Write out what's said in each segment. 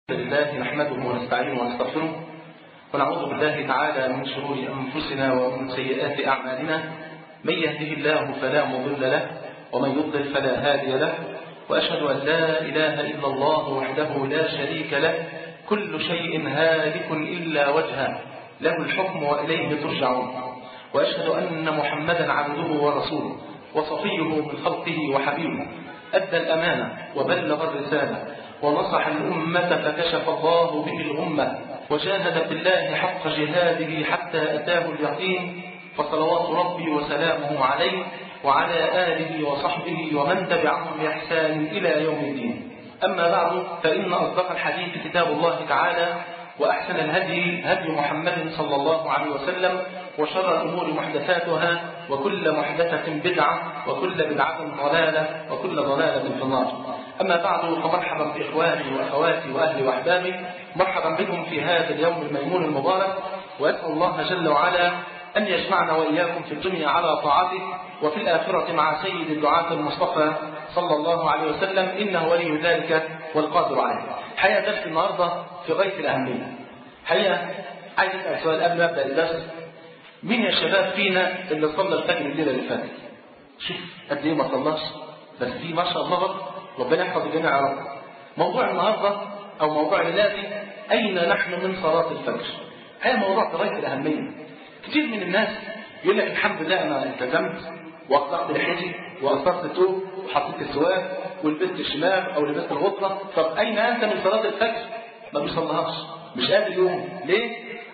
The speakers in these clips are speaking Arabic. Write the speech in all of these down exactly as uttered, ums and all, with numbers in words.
لله نحمده ونستعينه ونستغفره ونعوذ بالله تعالى من شرور أنفسنا ومن سيئات أعمالنا. من يهده الله فلا مضل له ومن يضلل فلا هادي له، وأشهد أن لا إله إلا الله وحده لا شريك له، كل شيء هالك إلا وجهه، له الحكم وإليه ترجعون. وأشهد أن محمدا عبده ورسوله وصفيه من خلقه وحبيبه، أدى الأمانة وبلغ الرسالة ونصح الأمة فكشف الله به الأمة، وجاهد في الله حق جهاده حتى أتاه اليقين، فصلوات ربي وسلامه عليه وعلى آله وصحبه ومن تبعهم بإحسان إلى يوم الدين. أما بعد، فإن أصدق الحديث كتاب الله تعالى، وأحسن الهدي هدي محمد صلى الله عليه وسلم، وشر الأمور محدثاتها، وكل محدثة بدعة، وكل بدعة ضلالة، وكل ضلالة في النار. أما بعد، فمرحبا بإخواني وأخواتي وأهلي وأحبابي، مرحبا بكم في هذا اليوم الميمون المبارك، وأسأل الله جل وعلا أن يجمعنا وإياكم في الدنيا على طاعته، وفي الآخرة مع سيد الدعاة المصطفى صلى الله عليه وسلم، إنه ولي ذلك والقادر عليه. حقيقة درس النهاردة في غاية الأهمية. حقيقة عايز أسأل سؤال قبل ما أبدأ الدرس: مين يا شباب فينا اللي صلى الفجر الليلة اللي فاتت؟ شوف قد إيه ما صلاش، بس دي ما شاء الله ربنا يحفظ الجميع يا رب. موضوع النهاردة أو موضوع الليلة: أين نحن من صلاة الفجر؟ هذا موضوع في غاية الأهمية. كثير من الناس يقول لك الحمد لله أنا التزمت وأطلقت لحيتي وأثرت الثوب وحطيت السواك ولبست الشماغ أو لبست الغطرة، طب أين أنت من صلاة الفجر؟ ما بيصليهاش، مش قادر يقوم. ليه؟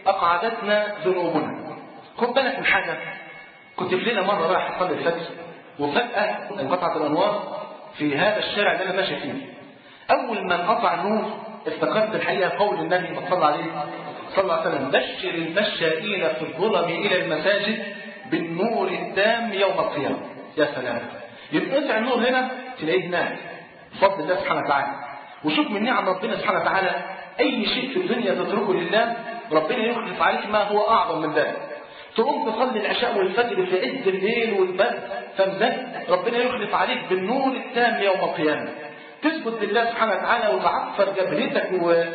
أقعدتنا ذنوبنا. خد بالك من حاجة، كنت في ليلة مرة رايح أصلي الفجر، وفجأة انقطعت الأنوار في هذا الشارع اللي أنا ماشي فيه. أول ما انقطع النور افتكرت الحقيقة قول النبي صلى الله عليه صلى الله عليه وسلم: بشر المشائين في الظلم إلى المساجد بالنور التام يوم القيامة. يا سلام، ينقطع النور هنا تلاقيه هناك بفضل الله سبحانه وتعالى. وشوف من نعم ربنا سبحانه وتعالى، أي شيء في الدنيا تتركه لله ربنا يخلف عليك ما هو أعظم من ذلك. تقوم تصلي العشاء والفجر في عز الليل والبرد، فمزاج ربنا يخلف عليك بالنور التام يوم القيامة. تثبت لله سبحانه وتعالى وتعفر جبهتك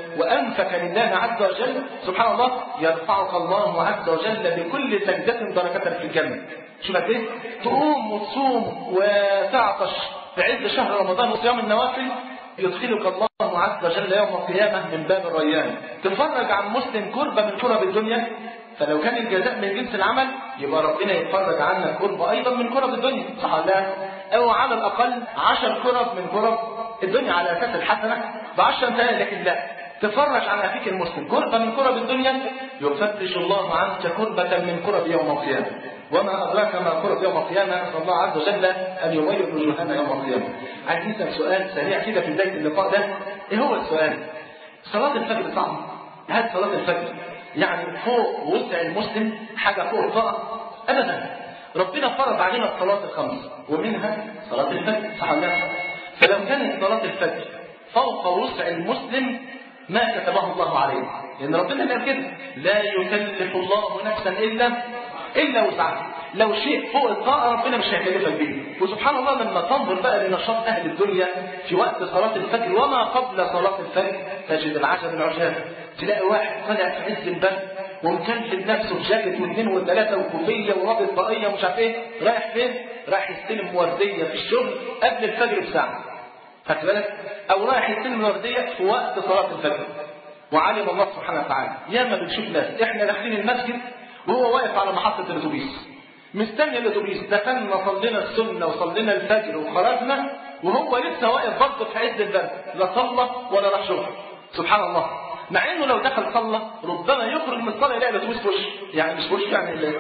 وأنفك لله عز وجل، سبحان الله يرفعك الله عز وجل بكل سجدة درجة في الجنة. شوف قد ايه؟ تقوم وتصوم وتعطش في عز شهر رمضان وصيام النوافل، يدخلك الله عز وجل يوم القيامة من باب الريان. تفرج عن مسلم كربة من كرب الدنيا، فلو كان الجزاء من جنس العمل يبقى ربنا يتفرج عنك كربة أيضا من كرب الدنيا، صح ولا لا؟ أو على الأقل عشر كرب من كرب الدنيا على أساس الحسنة بعشر ثانية. لكن لا، تفرج عن أخيك المسلم كربة من كرب الدنيا، يفرج الله عنك كربة من كرب يوم القيامة. وما أدراك ما كرب يوم القيامة، نسأل الله عز وجل أن يبيض وجوهنا يوم القيامة. عايز نسأل سؤال سريع كده في بداية اللقاء ده. إيه هو السؤال؟ صلاة الفجر صعبة؟ هل صلاة الفجر يعني فوق وسع المسلم حاجة فوق الطاقة؟ أبدا. ربنا فرض علينا الصلاة الخمس ومنها صلاة الفجر، صح ولا لا؟ فلو كانت صلاة الفجر فوق وسع المسلم ما كتبه الله عليه، لأن ربنا قال كده: لا يكلف الله نفسا إلا إلا وسعها. لو شيء فوق الطاقة ربنا مش هيكلفك به. وسبحان الله لما تنظر بقى لنشاط أهل الدنيا في وقت صلاة الفجر وما قبل صلاة الفجر تجد العجب العجاب. تلاقي واحد طالع في عز البرد ومكلف نفسه في جاكيت واثنين وثلاثة وكوفية ورابط طاقية ومش عارف ايه، رايح فين؟ رايح يستلم وردية في الشغل قبل الفجر بساعة. خدت بالك؟ أو رايح يستلم وردية في وقت صلاة الفجر. وعلم الله سبحانه وتعالى ياما بنشوف ناس احنا داخلين المسجد وهو واقف على محطة الأتوبيس مستني الأتوبيس، دخلنا صلينا السنة وصلينا الفجر وخرجنا وهو لسه واقف برضه في عز البرد، لا صلى ولا راح شغل. سبحان الله. مع انه لو دخل صلى ربما يخرج من الصلاه يلاقي الاتوبيس في وشه، يعني مش في وشه يعني اللي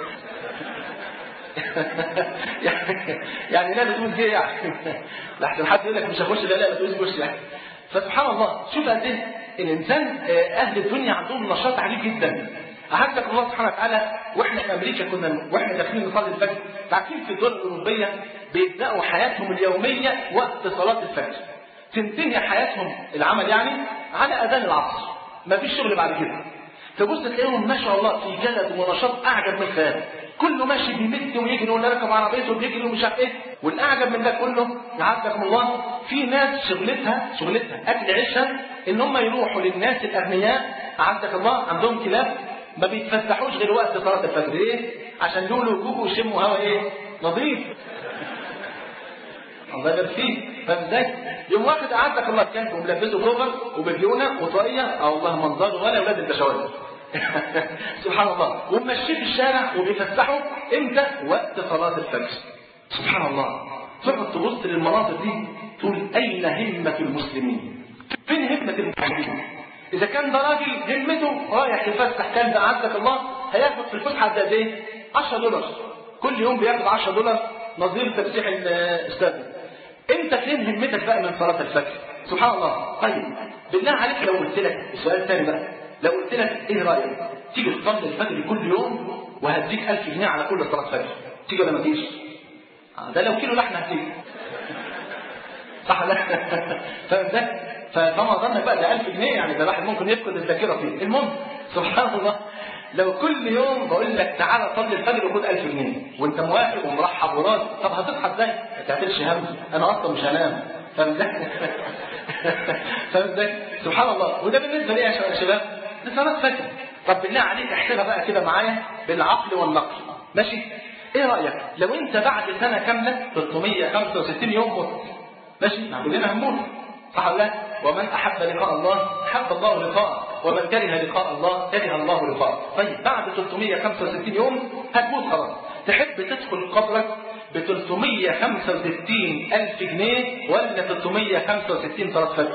يعني يعني لا الاتوبيس جه يعني لحسن حد يقول لك مش هخش لا لا الاتوبيس في وشه يعني. فسبحان الله، شوف قد ايه الانسان اهل الدنيا عندهم نشاط عجيب جدا. أحدث الله سبحانه وتعالى. واحنا في امريكا كنا واحنا داخلين نصلي الفجر، عارفين في الدول الاوروبيه بيبداوا حياتهم اليوميه وقت صلاه الفجر، تنتهي حياتهم العمل يعني على اذان العصر، ما فيش شغل بعد كده. تبص تلاقيهم ما شاء الله في جلد ونشاط اعجب من الخيال. كله ماشي بيمد ويجري واللي راكب عربيته بيجري ومش عارف ايه. والاعجب من ده كله يعافاكم الله، في ناس شغلتها شغلتها اكل عيشها ان هم يروحوا للناس الاغنياء عافاك الله عندهم كلاب ما بيتفسحوش غير وقت صلاه الفجر. ايه؟ عشان يقولوا وجوجوا ويشموا هوا ايه؟ نظيف. الله يبارك فيه. فاهم ازاي؟ يوم واحد اعزك الله كلب وملبسه كوفر وبريونه وطاقيه، اه والله منظره ولا اولاد البشوات. سبحان الله. وماشيين في الشارع وبيفسحوا امتى؟ وقت صلاه الفجر. سبحان الله. تقعد تبص للمناظر دي تقول اين همه المسلمين؟ فين همه المسلمين؟ اذا كان ده راجل همته رايح يفسح كلب اعزك الله هياخد في الفسحه قد ايه؟ عشرة دولار كل يوم، بياخد عشرة دولار نظير تفسيح الاستاذ. انت فين همتك بقى من صلاه الفجر؟ سبحان الله. طيب بالله عليك لو قلت لك السؤال الثاني بقى، لو قلت لك ايه رايك تيجي تصلي الفجر كل يوم وهديك ألف جنيه على كل صلاه فجر، تيجي ولا ما تجيش؟ ده لو كيلو لحمه هتيجي. صح ولا لا؟ فاهم ده؟ فطبعا ظنك بقى ده ألف جنيه يعني ده الواحد ممكن يفقد الذاكره فيه. المهم سبحان الله، لو كل يوم بقول لك تعالى صلي الفجر وخد ألف جنيه وانت موافق ومرحب وراضي، طب هتصحى ازاي؟ ما تعملش هم، انا اصلا مش هنام. فاهم ازاي؟ فاهم ازاي؟ سبحان الله. وده بالنسبه لي يا شباب لصلاه فجر. طب بالله عليك احسبها بقى كده معايا بالعقل والنقل، ماشي؟ ايه رايك لو انت بعد سنه كامله ثلاثمية وخمسة وستين يوم مت، ماشي؟ ما كلنا هنموت، صح ولا لا؟ ومن احب لقاء الله احب الله لقاءه، ومن كره لقاء الله كره الله لقاءه. طيب بعد ثلاثمية وخمسة وستين يوم هتموت خلاص، تحب تدخل قبرك ب ثلاثمية وخمسة وستين ألف جنيه ولا ثلاثمية وخمسة وستين صلاة فجر؟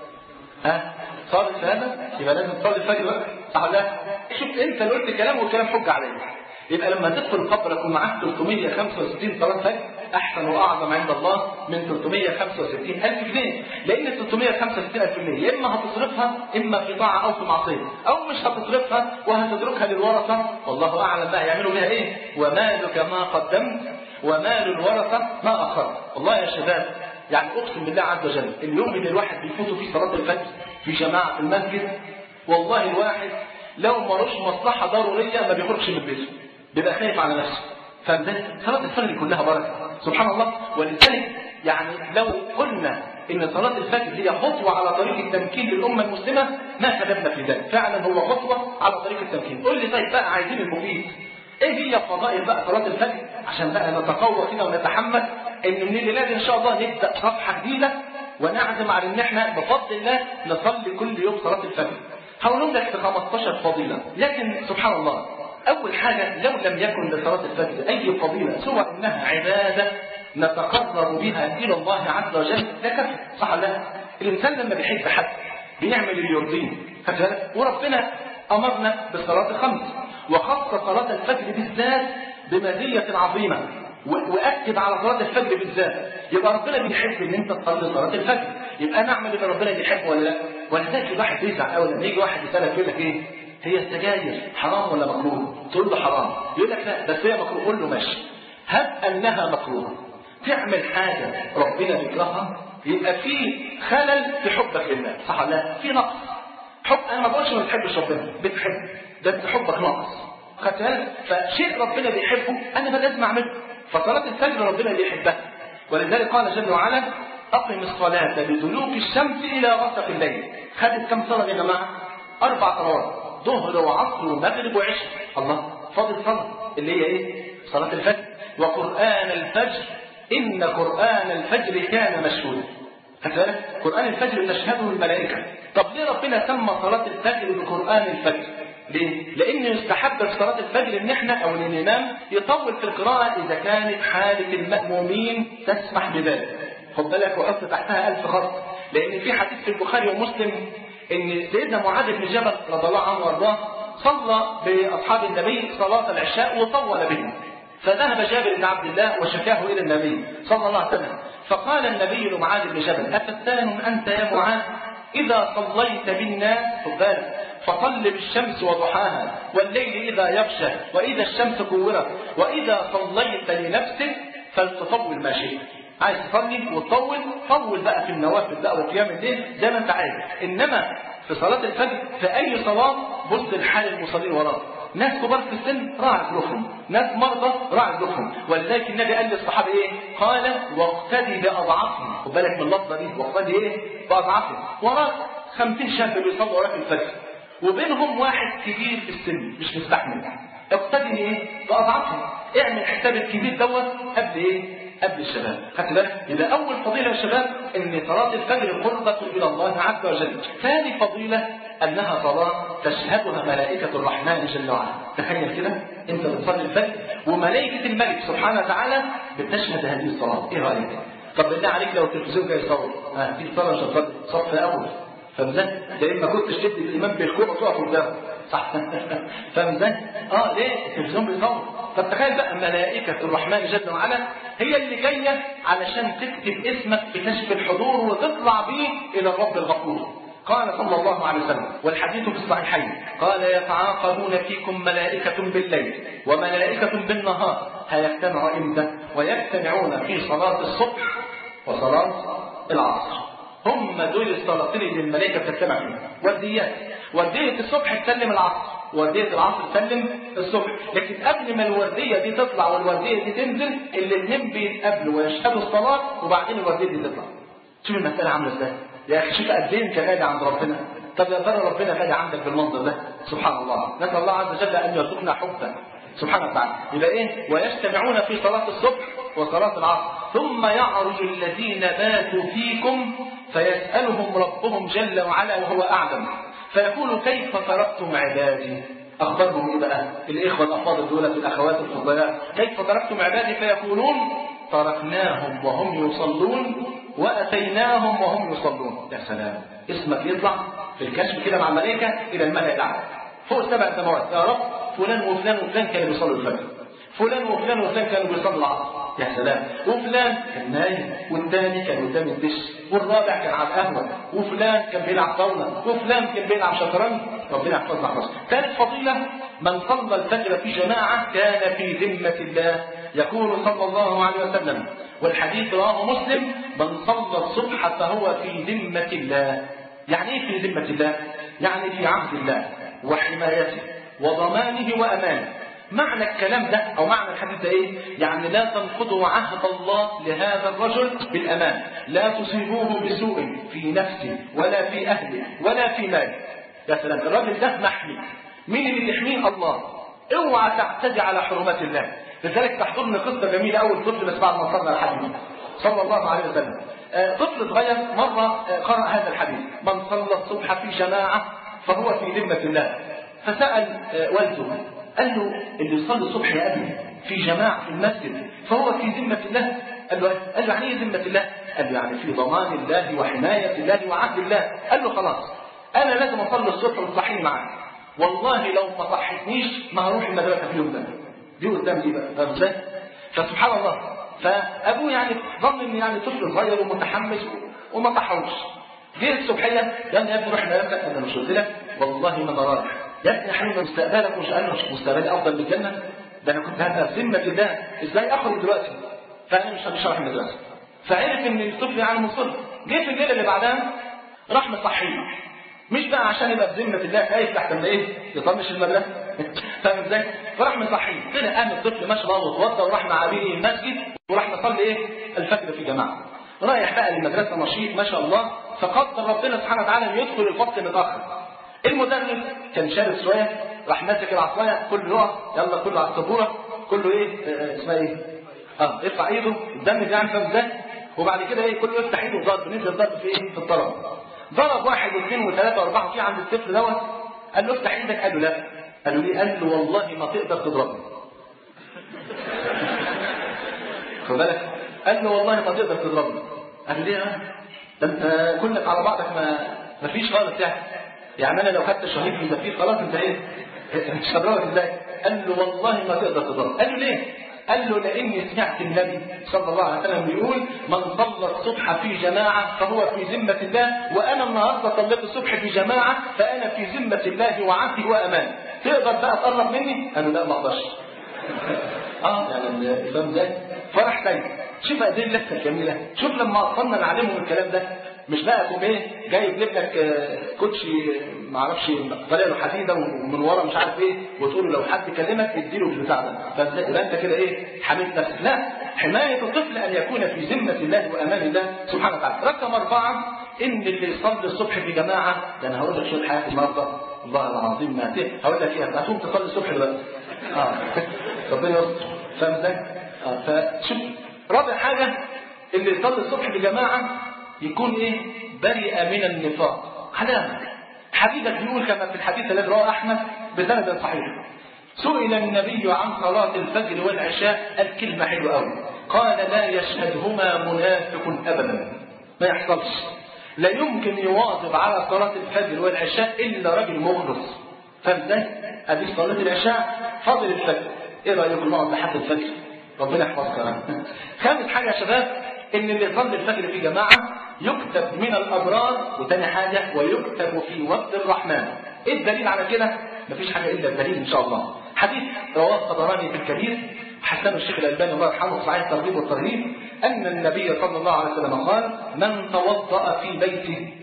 ها؟ صارت في هذا؟ يبقى لازم تصلي الفجر بقى، صح ولا لا؟ شوف انت اللي قلت كلام والكلام حجه عليك. يبقى لما تدخل قبرك ومعاك ثلاثمية وخمسة وستين صلاة فجر احسن واعظم عند الله من ثلاثمية وخمسة وستين ألف جنيه، لان ثلاثمية وخمسة وستين ألف جنيه يا اما هتصرفها اما في طاعه او في معصيه، او مش هتصرفها وهتتركها للورثه والله اعلم بقى يعملوا بها ايه. ومالك ما قدمت ومال الورثه ما اخرت. والله يا شباب يعني اقسم بالله عز وجل اليوم اللي الواحد بيفوت فيه صلاه الفجر في جماعه في المسجد، والله الواحد لو ملوش مصلحه ضروريه ما بيخرجش من بيته، بيبقى خايف على نفسه. فلذلك صلاه الفجر كلها بركه سبحان الله. ولذلك يعني لو قلنا ان صلاه الفجر هي خطوه على طريق التمكين للامه المسلمه ما كذبنا في ذلك، فعلا هو خطوه على طريق التمكين. قول لي طيب بقى عايزين المفيد، ايه هي فضائل بقى صلاه الفجر عشان بقى نتقوى كده ونتحمس ان من الليله دي ان شاء الله نبدا صفحه جديده ونعزم على ان احنا بفضل الله نصلي كل يوم صلاه الفجر. هقول لك في خمستاشر فضيله، لكن سبحان الله اول حاجه لو لم يكن لصلاه الفجر اي فضيله سوى انها عباده نتقرب بها الى الله عز وجل لكفى، صح ولا لا؟ الانسان لما بيحب حد بيعمل اللي يرضيه، وربنا امرنا بالصلاه الخمس وخص صلاه الفجر بالذات بمزيه عظيمه واكد على صلاه الفجر بالذات. يبقى ربنا بيحب ان انت تصلي صلاه الفجر، يبقى نعمل اللي ربنا بيحبه ولا لا؟ ولذلك الواحد بيزعل قوي لما يجي واحد يسالك يقول لك ايه؟ هي السجاير حرام ولا مكروه؟ تقول له حرام، يقول لك لا بس هي مكروه. قول له ماشي، هب انها مكروه تعمل حاجه ربنا بيكرهها يبقى في خلل في حبك لله، صح ولا لا؟ في نقص حب. انا ما بقولش ما بتحبش ربنا، بتحب بس حبك ناقص، خدت بالك؟ فشيء ربنا بيحبه انا بقى لازم اعمله. فصلاه الفجر ربنا بيحبها، ولذلك قال جل وعلا اقم الصلاه لدلوك الشمس الى غسق الليل. خدت كم صلاه يا جماعه؟ اربع صلوات، ظهر وعصر ومغرب وعشاء. الله، فاضل صلاه اللي هي ايه؟ صلاه الفجر. وقران الفجر ان قران الفجر كان مشهودا. خدت بالك؟ قران الفجر تشهده الملائكه. طب ليه ربنا سمى صلاه الفجر بقران الفجر؟ ليه؟ لأن يستحب في صلاة الفجر إن إحنا أو إن الإمام يطول في القراءة إذا كانت حالة المأمومين تسمح بذلك. خد بالك وحط تحتها ألف خط، لأن في حديث في البخاري ومسلم إن سيدنا معاذ بن جبل رضي الله عنه وأرضاه صلى بأصحاب النبي صلاة العشاء وطول بهم، فذهب جابر بن عبد الله وشكاه إلى النبي صلى الله عليه وسلم، فقال النبي لمعاذ بن جبل أفتان أنت يا معاذ إذا صليت بالناس خد بالك فصل بالشمس وضحاها والليل إذا يغشى وإذا الشمس كورت وإذا صليت لنفسك فلتطول ما شئت. عايز تصلي وتطول طول بقى في النوافل بقى وقيام الليل زي ما انت عايز، انما في صلاه الفجر في اي صلاه بص لحال المصلين وراك، ناس كبار في السن راعي ظروفهم، ناس مرضى راعي ظروفهم. ولذلك النبي قال للصحابه ايه؟ قال واقتدي باضعافهم. خد بالك من اللفظه دي، واقتدي ايه؟ باضعافهم. وراك خمسين شاب بيصلوا وراك الفجر وبينهم واحد كبير في السن مش مستحمل، اقتدي ايه؟ باضعافهم. اعمل حساب الكبير دوت قبل ايه؟ قبل الشباب. خدت بالك؟ يبقى اول فضيله يا شباب ان صلاه الفجر قربة الى الله عز وجل. ثاني فضيله انها صلاه تشهدها ملائكه الرحمن جل وعلا. تخيل كده انت بتصلي الفجر وملائكه الملك سبحانه وتعالى بتشهد هذه الصلاه، ايه رايك؟ طب بالله عليك لو التلفزيون جاي يصور ها في صلاه مش هتصلي صف اول، فمزاج ده ما كنتش تدي الامام بالكوع وتقف قدامه صح؟ فمزاج اه ليه؟ التلفزيون بيصور. طب تخيل بقى ملائكه الرحمن جل وعلا هي اللي جايه علشان تكتب اسمك في كشف الحضور وتطلع بيه الى الرب الغفور. قال صلى الله عليه وسلم والحديث في الصحيحين قال يتعاقبون فيكم ملائكة بالليل وملائكة بالنهار هيجتمعوا امتى؟ ويجتمعون في صلاة الصبح وصلاة العصر. هم دول الصلاتين اللي الملائكة بتجتمع فيهم. ورديات، وردية الصبح تسلم العصر، وردية العصر تسلم الصبح. لكن قبل ما الوردية دي تطلع والوردية دي تنزل الاثنين بيتقابلوا ويشهدوا الصلاة وبعدين الوردية دي تطلع. شوف المسألة عاملة ازاي؟ يا اخي شوف قد ايه انت غالي عند ربنا. طب يا ترى ربنا غالي عندك بالمنظر ده؟ سبحان الله. نسأل الله عز وجل ان يرزقنا حبه سبحانه وتعالى. يبقى ايه؟ ويجتمعون في صلاة الصبح وصلاة العصر ثم يعرج الذين باتوا فيكم فيسألهم ربهم جل وعلا وهو أعلم فيقول كيف تركتم عبادي؟ أخبرهم إيه بقى؟ الإخوة الأفاضل دولة الأخوات الفضلاء كيف تركتم عبادي؟ فيقولون تركناهم وهم يصلون وأتيناهم وهم يصلون. يا سلام، اسمك يطلع في الكشف كده مع الملائكة إلى الملأ الأعلى فوق سبع سماوات. يا رب فلان وفلان وفلان كانوا بيصلوا الفجر، فلان وفلان وفلان كانوا بيصلوا العصر. يا سلام، وفلان كان نايم والثاني كان قدام الدش والرابع كان على القهوه وفلان كان بيلعب طاوله وفلان كان بيلعب شطرنج. ربنا يحفظنا حفظ. ثالث فضيله من صلى الفجر في جماعه كان في ذمه الله. يقول صلى الله عليه وسلم والحديث رواه مسلم من صلى الصبح فهو في ذمه الله. يعني ايه في ذمه الله؟ يعني في عهد الله وحمايته وضمانه وامانه. معنى الكلام ده او معنى الحديث ده ايه؟ يعني لا تنقضوا عهد الله لهذا الرجل بالامان، لا تصيبوه بسوء في نفسه ولا في اهله ولا في ماله. يا سلام، الراجل ده محمي. مين اللي يحميه؟ الله. اوعى تعتدي على حرمات الله. لذلك تحضرني قصه جميله اول طفل بس بعد ما صلى الحديث صلى الله عليه وسلم. آه طفل صغير مره آه قرأ هذا الحديث من صلى الصبح في جماعه فهو في ذمه الله. فسأل آه والده قال له اللي يصلي الصبح يا ابني في جماعه في المسجد فهو في ذمه الله. قال له قال له يعني ايه ذمه الله؟ قال له يعني في ضمان الله وحمايه الله وعهد الله. قال له خلاص انا لازم اصلي الصبح وتصحيني معاك، والله لو ما صحتنيش ما هروح المدرسه في اليوم ده. دي قدام دي بقى فاهم ازاي؟ فسبحان الله فابوه يعني ظن ان يعني طفل صغير ومتحمس وما طحوش. جه الصبحيه قال يا ابني روح المدرسه. انا مش قلت لك والله ما انا رايح يا ابني يا حبيبي مستقبلك مش قال مش مستقبلي افضل من الجنه؟ ده انا كنت هبقى في ذمه الله، ازاي اخرج دلوقتي؟ فانا مش مش رايح المدرسه. فعرف ان الطفل يعني مصر. جه في الليله اللي بعدها راح مصحيه، مش بقى عشان يبقى في ذمه الله خايف تحت من ايه؟ يطنش المدرسه فاهم ازاي؟ فراح مصحيه. طلع قام الطفل ما شاء الله واتوضى وراح مع ابيه المسجد وراح نصلي ايه؟ الفجر في جماعه. رايح بقى للمدرسه نشيط ما شاء الله. فقدر ربنا سبحانه وتعالى ان يدخل الفصل متاخر. المدرس كان شارب شويه راح ماسك العصايه كله يقف يلا كله على السبوره كله ايه آه اسمها ايه؟ اه ارفع ايده الدم يعني فاهم ازاي؟ وبعد كده ايه كله يفتح ايده وضرب نزل ضرب في ايه؟ في الطرف. ضرب واحد واثنين وثلاثه واربعه وفي عند الطفل دوت قال له افتح ايدك. قال له لا. قال له ليه؟ قال له والله ما تقدر تضربني. خد بالك؟ قال له والله ما تقدر تضربني. قال له ليه؟ ده انت كلك على بعضك ما ما فيش خالص يعني. يعني انا لو خدت شهيد في المسير خلاص انت ايه؟ مش هضربك ازاي؟ قال له والله ما تقدر تضرب. قال له ليه؟ قال له لاني سمعت النبي صلى الله عليه وسلم بيقول من صلى الصبح في جماعه فهو في ذمه الله، وانا النهارده صليت الصبح في جماعه فانا في ذمه الله وعهده وامان. تقدر بقى تقرب مني؟ قال له لا ما اقدرش. اه يعني فاهم ازاي؟ فرح تاني. شوف قد ايه اللفه الجميله. شوف لما اطلنا نعلمهم الكلام ده مش بقى تقوم ايه جاي يجيب لك كوتشي ما اعرفش طالع له حديده ومن ورا مش عارف ايه وتقول له لو حد كلمك اديله البتاع ده، فيبقى انت كده ايه حميت نفسك. لا، حمايه الطفل ان يكون في ذمه الله وامان الله سبحانه وتعالى. رقم اربعه ان اللي يصلي الصبح في جماعه، ده انا هقول لك شويه حاجات النهارده والله العظيم ما هقول لك ايه، هتقوم تصلي الصبح دلوقتي. اه ربنا يستر، فاهم ازاي؟ اه فشوف رابع حاجه اللي يصلي الصبح في جماعه يكون ايه بريء من النفاق. علامه حديثك بيقول كما في الحديث الذي رواه احمد بسند صحيح، سئل النبي عن صلاه الفجر والعشاء، الكلمه حلوه قوي، قال لا يشهدهما منافق ابدا، ما يحصلش، لا يمكن يواظب على صلاه الفجر والعشاء الا رجل مخلص. فازاي؟ ادي صلاه العشاء فضل الفجر، ايه رايكم نقعد لحد الفجر؟ ربنا يحفظنا. خامس حاجه يا شباب ان اللي يصلي الفجر في جماعه يكتب من الابرار، وتاني حاجه ويكتب في وفد الرحمن. ايه الدليل على كده؟ مفيش حاجه الا الدليل ان شاء الله. حديث رواه الطبراني في الكبير، حسن الشيخ الالباني الله يرحمه في صحيح الترغيب والترهيب، ان النبي صلى الله عليه وسلم قال: من توضأ في بيته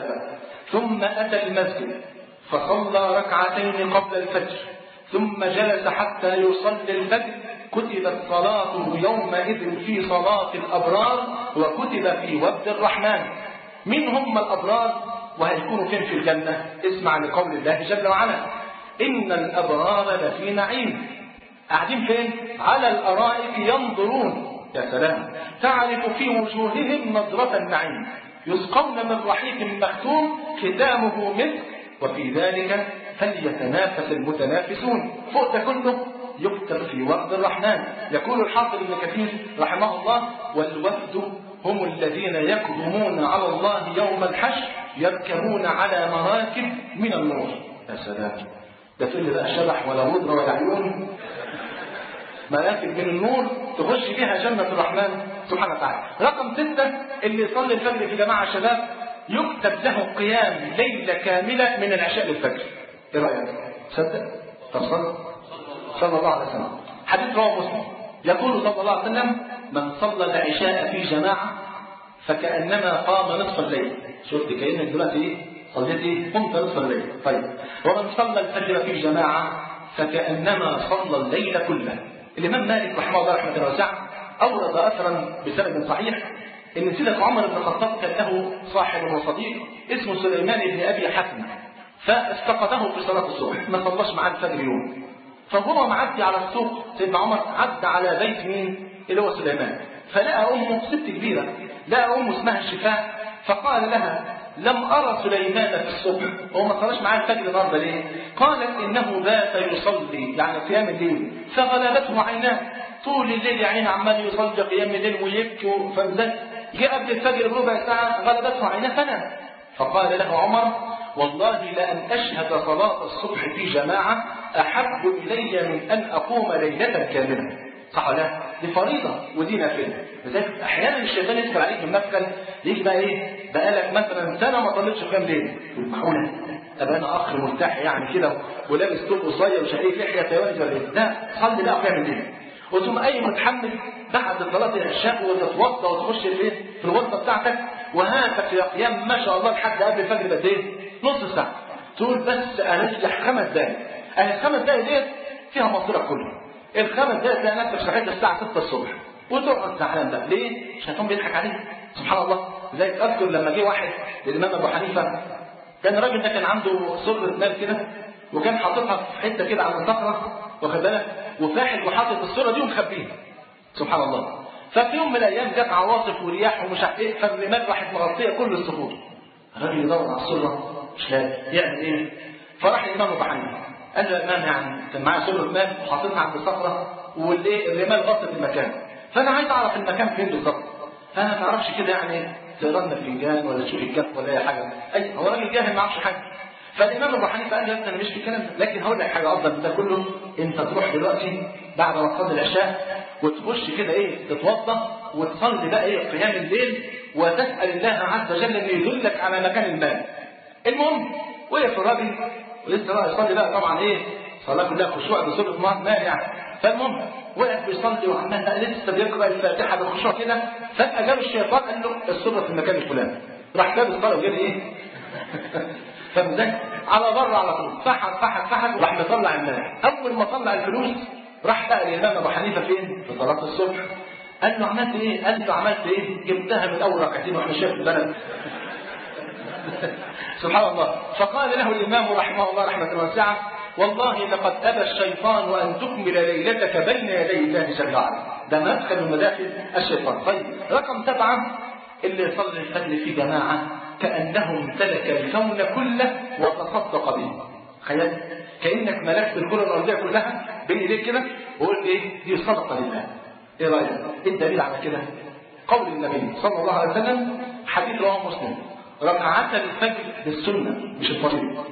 ثم اتى المسجد فصلى ركعتين قبل الفجر ثم جلس حتى يصلي الفجر كتبت صلاته يومئذ في صلاة الأبرار وكتب في وفد الرحمن. من هم الأبرار وهيكونوا فين في الجنة؟ اسمع لقول الله جل وعلا: إن الأبرار لفي نعيم. قاعدين فين؟ على الأرائك ينظرون، يا سلام، تعرف في وجوههم نظرة النعيم، يسقون من رحيق مختوم ختامه مسك وفي ذلك فليتنافس المتنافسون. فوق ده كله يكتب في وفد الرحمن. يقول الحافظ ابن كثير رحمه الله: والوفد هم الذين يقدمون على الله يوم الحشر يركبون على مراكب من النور. يا سلام، ده تقول لي بقى شبح ولا غدر ولا عيون، مراكب من النور تخش بها جنة الرحمن سبحانه وتعالى. رقم ستة اللي يصلي الفجر في جماعة شباب يكتب له قيام ليلة كاملة من العشاء للفجر. ايه رأيك؟ صدق؟ طب صلى صلى الله عليه وسلم. حديث رواه مسلم يقول صلى الله عليه وسلم: من صلى العشاء في جماعة فكأنما قام نصف الليل. شفت كأنك دلوقتي ايه؟ صليت ايه؟ قمت نصف الليل. طيب، ومن صلى الفجر في جماعة فكأنما صلى الليل كله. الإمام مالك رحمه الله رحمة واسعة أورد أثرا بسند صحيح إن سيدنا عمر بن الخطاب كان له صاحب وصديق اسمه سليمان بن أبي حكم، فاستقده في صلاة الصبح، ما صلاش معاه الفجر يوم. فهو معدي على السوق، سيدنا عمر عدى على بيت مين؟ اللي هو سليمان، فلقى أمه ست كبيرة، لقى أمه اسمها الشفاء، فقال لها: لم أرى سليمان في الصبح، هو ما صلاش معاه الفجر النهارده ليه؟ قالت: إنه بات يصلي، يعني قيام الليل، فغلبته عيناه، طول الليل يا عيني عمال يصلي قيام الليل ويبكي فمزج، جاء قبل الفجر بربع ساعة غلبته عيناه فنام. فقال له عمر: والله لأن أشهد صلاة الصبح في جماعة أحب إلي من أن أقوم ليلة كاملة. صح ولا لا؟ دي فريضة ودي نافلة. لذلك أحيانا الشيطان يدخل عليك من مدخل، يجي بقى إيه؟ بقالك مثلا سنة ما صليتش قيام ليل، معقولة؟ طب أنا أخ مرتاح يعني كده ولابس طول قصير وشقيق لحية تيواني ولا إيه؟ لا، صلي بقى قيام الليل. وثم أي متحمل بعد صلاة العشاء وتتوضأ وتخش في في الوضة بتاعتك وهاتك يا قيام ما شاء الله لحد قبل الفجر قد إيه؟ نص ساعة. تقول بس أريح خمس دقايق. أنا الخمس دقايق ديت فيها مصيرك كله. الخمس دقايق تلاقي نفسك صحيت الساعة ستة الصبح وتقعد زعلان ده ليه؟ الشيطان بيضحك عليك. سبحان الله. زي أذكر لما جه واحد للإمام أبو حنيفة، كان الراجل ده كان عنده صرة مال كده وكان حاططها في حتة كده على الصخرة، واخد بالك، وفاحل وحاطط الصورة دي ومخبيها. سبحان الله. ففي يوم من الأيام جت عواصف ورياح ومش عارف إيه، فالرمال راحت مغطية كل الصخور. الراجل يدور على الصورة مش لاقي يعمل إيه؟ فراح الإمام أبو حنيفة قال له: يا إمام يعني كان معايا صورة مال وحاططها عند الصخرة والإيه الرمال غطت المكان، فأنا عايز أعرف المكان فين بالظبط. فأنا ما تعرفش كده يعني تقرا لنا الفنجان ولا تشوف الكف ولا أي حاجة. أي هو راجل جاهل ما يعرفش حاجة. فالإمام أبو حنيفة قال له: أنا مش في الكلام ده، لكن هقول لك حاجة أفضل من ده كله. أنت تروح دلوقتي بعد ما تصلي العشاء وتخش كده إيه تتوضأ وتصلي بقى إيه قيام الليل وتسأل الله عز وجل إنه يدلك على مكان المال. المهم وقف الراجل ولسه بقى يصلي بقى طبعا إيه صلاة كلها خشوع بصورة مال يعني. فالمهم وقف بيصلي وعمال لسه بيقرأ الفاتحة بخشوع كده، فجأة جاب الشيطان قال له: الصورة في المكان الفلاني. راح جاب الصلاه وجاب ايه؟ فاهم ازاي؟ على بره على طول فحت فحت فحت وراح مطلع المال. اول ما طلع الفلوس راح سال الامام ابو حنيفه فين؟ في صلاه الصبح. قال له عملت ايه؟ قال له عملت ايه؟ جبتها من اول ركعتين واحنا شايف البلد. سبحان الله. فقال له الامام رحمه الله رحمه واسعه: والله لقد ابى الشيطان ان تكمل ليلتك بين يدي الله جل وعلا. ده مدخل من مداخل الشيطان. طيب رقم سبعه: اللي يصلي الفجر في جماعه كانه امتلك الكون كله وتصدق به. تخيل كانك ملكت الكره الارضيه كلها بين ايديك كده وقلت ايه؟ دي صدقه لله. ايه رايك؟ ايه الدليل على كده؟ قول النبي صلى الله عليه وسلم، حديث رواه مسلم: ركعتا الفجر بالسنه مش الفريضه.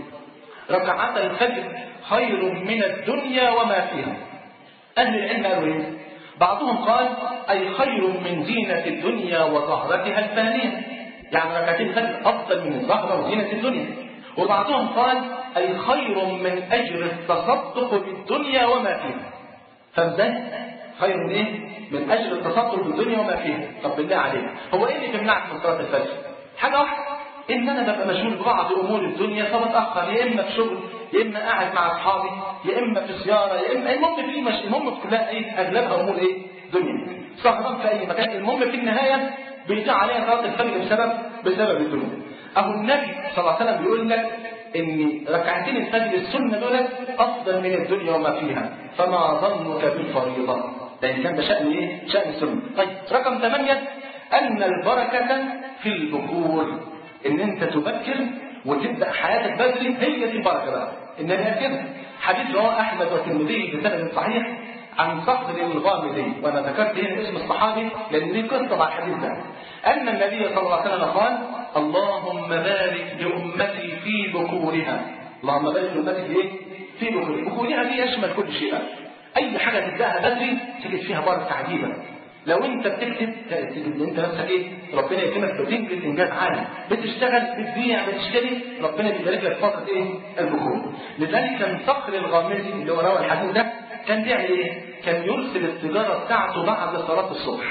ركعتا الفجر خير من الدنيا وما فيها. اهل العلم قالوا ايه؟ بعضهم قال اي خير من زينه الدنيا وزهرتها الفانيه، يعني ركعتين الفجر افضل من الزهره وزينه الدنيا. وبعضهم قال اي خير من اجر التصدق بالدنيا وما فيها. فازاي؟ خير من ايه؟ من اجر التصدق بالدنيا وما فيها. طب بالله عليك، هو ايه اللي بيمنعك من صلاه الفجر؟ حاجه واحده، ان انا ببقى مشغول ببعض امور الدنيا فبتاخر، يا اما في شغل، يا اما قاعد مع اصحابي، يا اما في زياره، يا اما المهم في مش... المهم في كلها ايه؟ اغلبها امور ايه؟ دنيا. سهران في اي مكان، المهم في النهايه بيضيع عليها صلاه الفجر بسبب بسبب الدنيا. اهو النبي صلى الله عليه وسلم بيقول لك ان ركعتين الفجر السنه دول افضل من الدنيا وما فيها، فما ظنك بالفريضه؟ لان كان ده شان ايه؟ شان السنه. طيب رقم ثمانيه: ان البركه في البكور، ان انت تبكر وتبدا حياتك بدري، هي دي البركه بقى. انما كده حديث رواه احمد والترمذي بسند صحيح عن صخر الغامدي، وانا ذكرت هنا اسم الصحابي لان دي قصه مع الحديث ده. ان النبي صلى الله عليه وسلم قال: اللهم بارك لامتي في بكورها. اللهم بارك لامتي في ايه؟ في بكورها. بكورها دي يشمل كل شيء. اي حاجه تبداها بدري تجد فيها بركه عجيبه. لو انت بتكتب تجد انت نفسك ايه؟ ربنا يكرمك بتنجز انجاز عالي، بتشتغل بتبيع بتشتري، ربنا بيبارك لك فتره ايه؟ البكور. لذلك كان صخر الغامدي اللي هو روى الحديث ده كان بيعمل ايه؟ كان يرسل التجاره بتاعته بعد صلاه الصبح.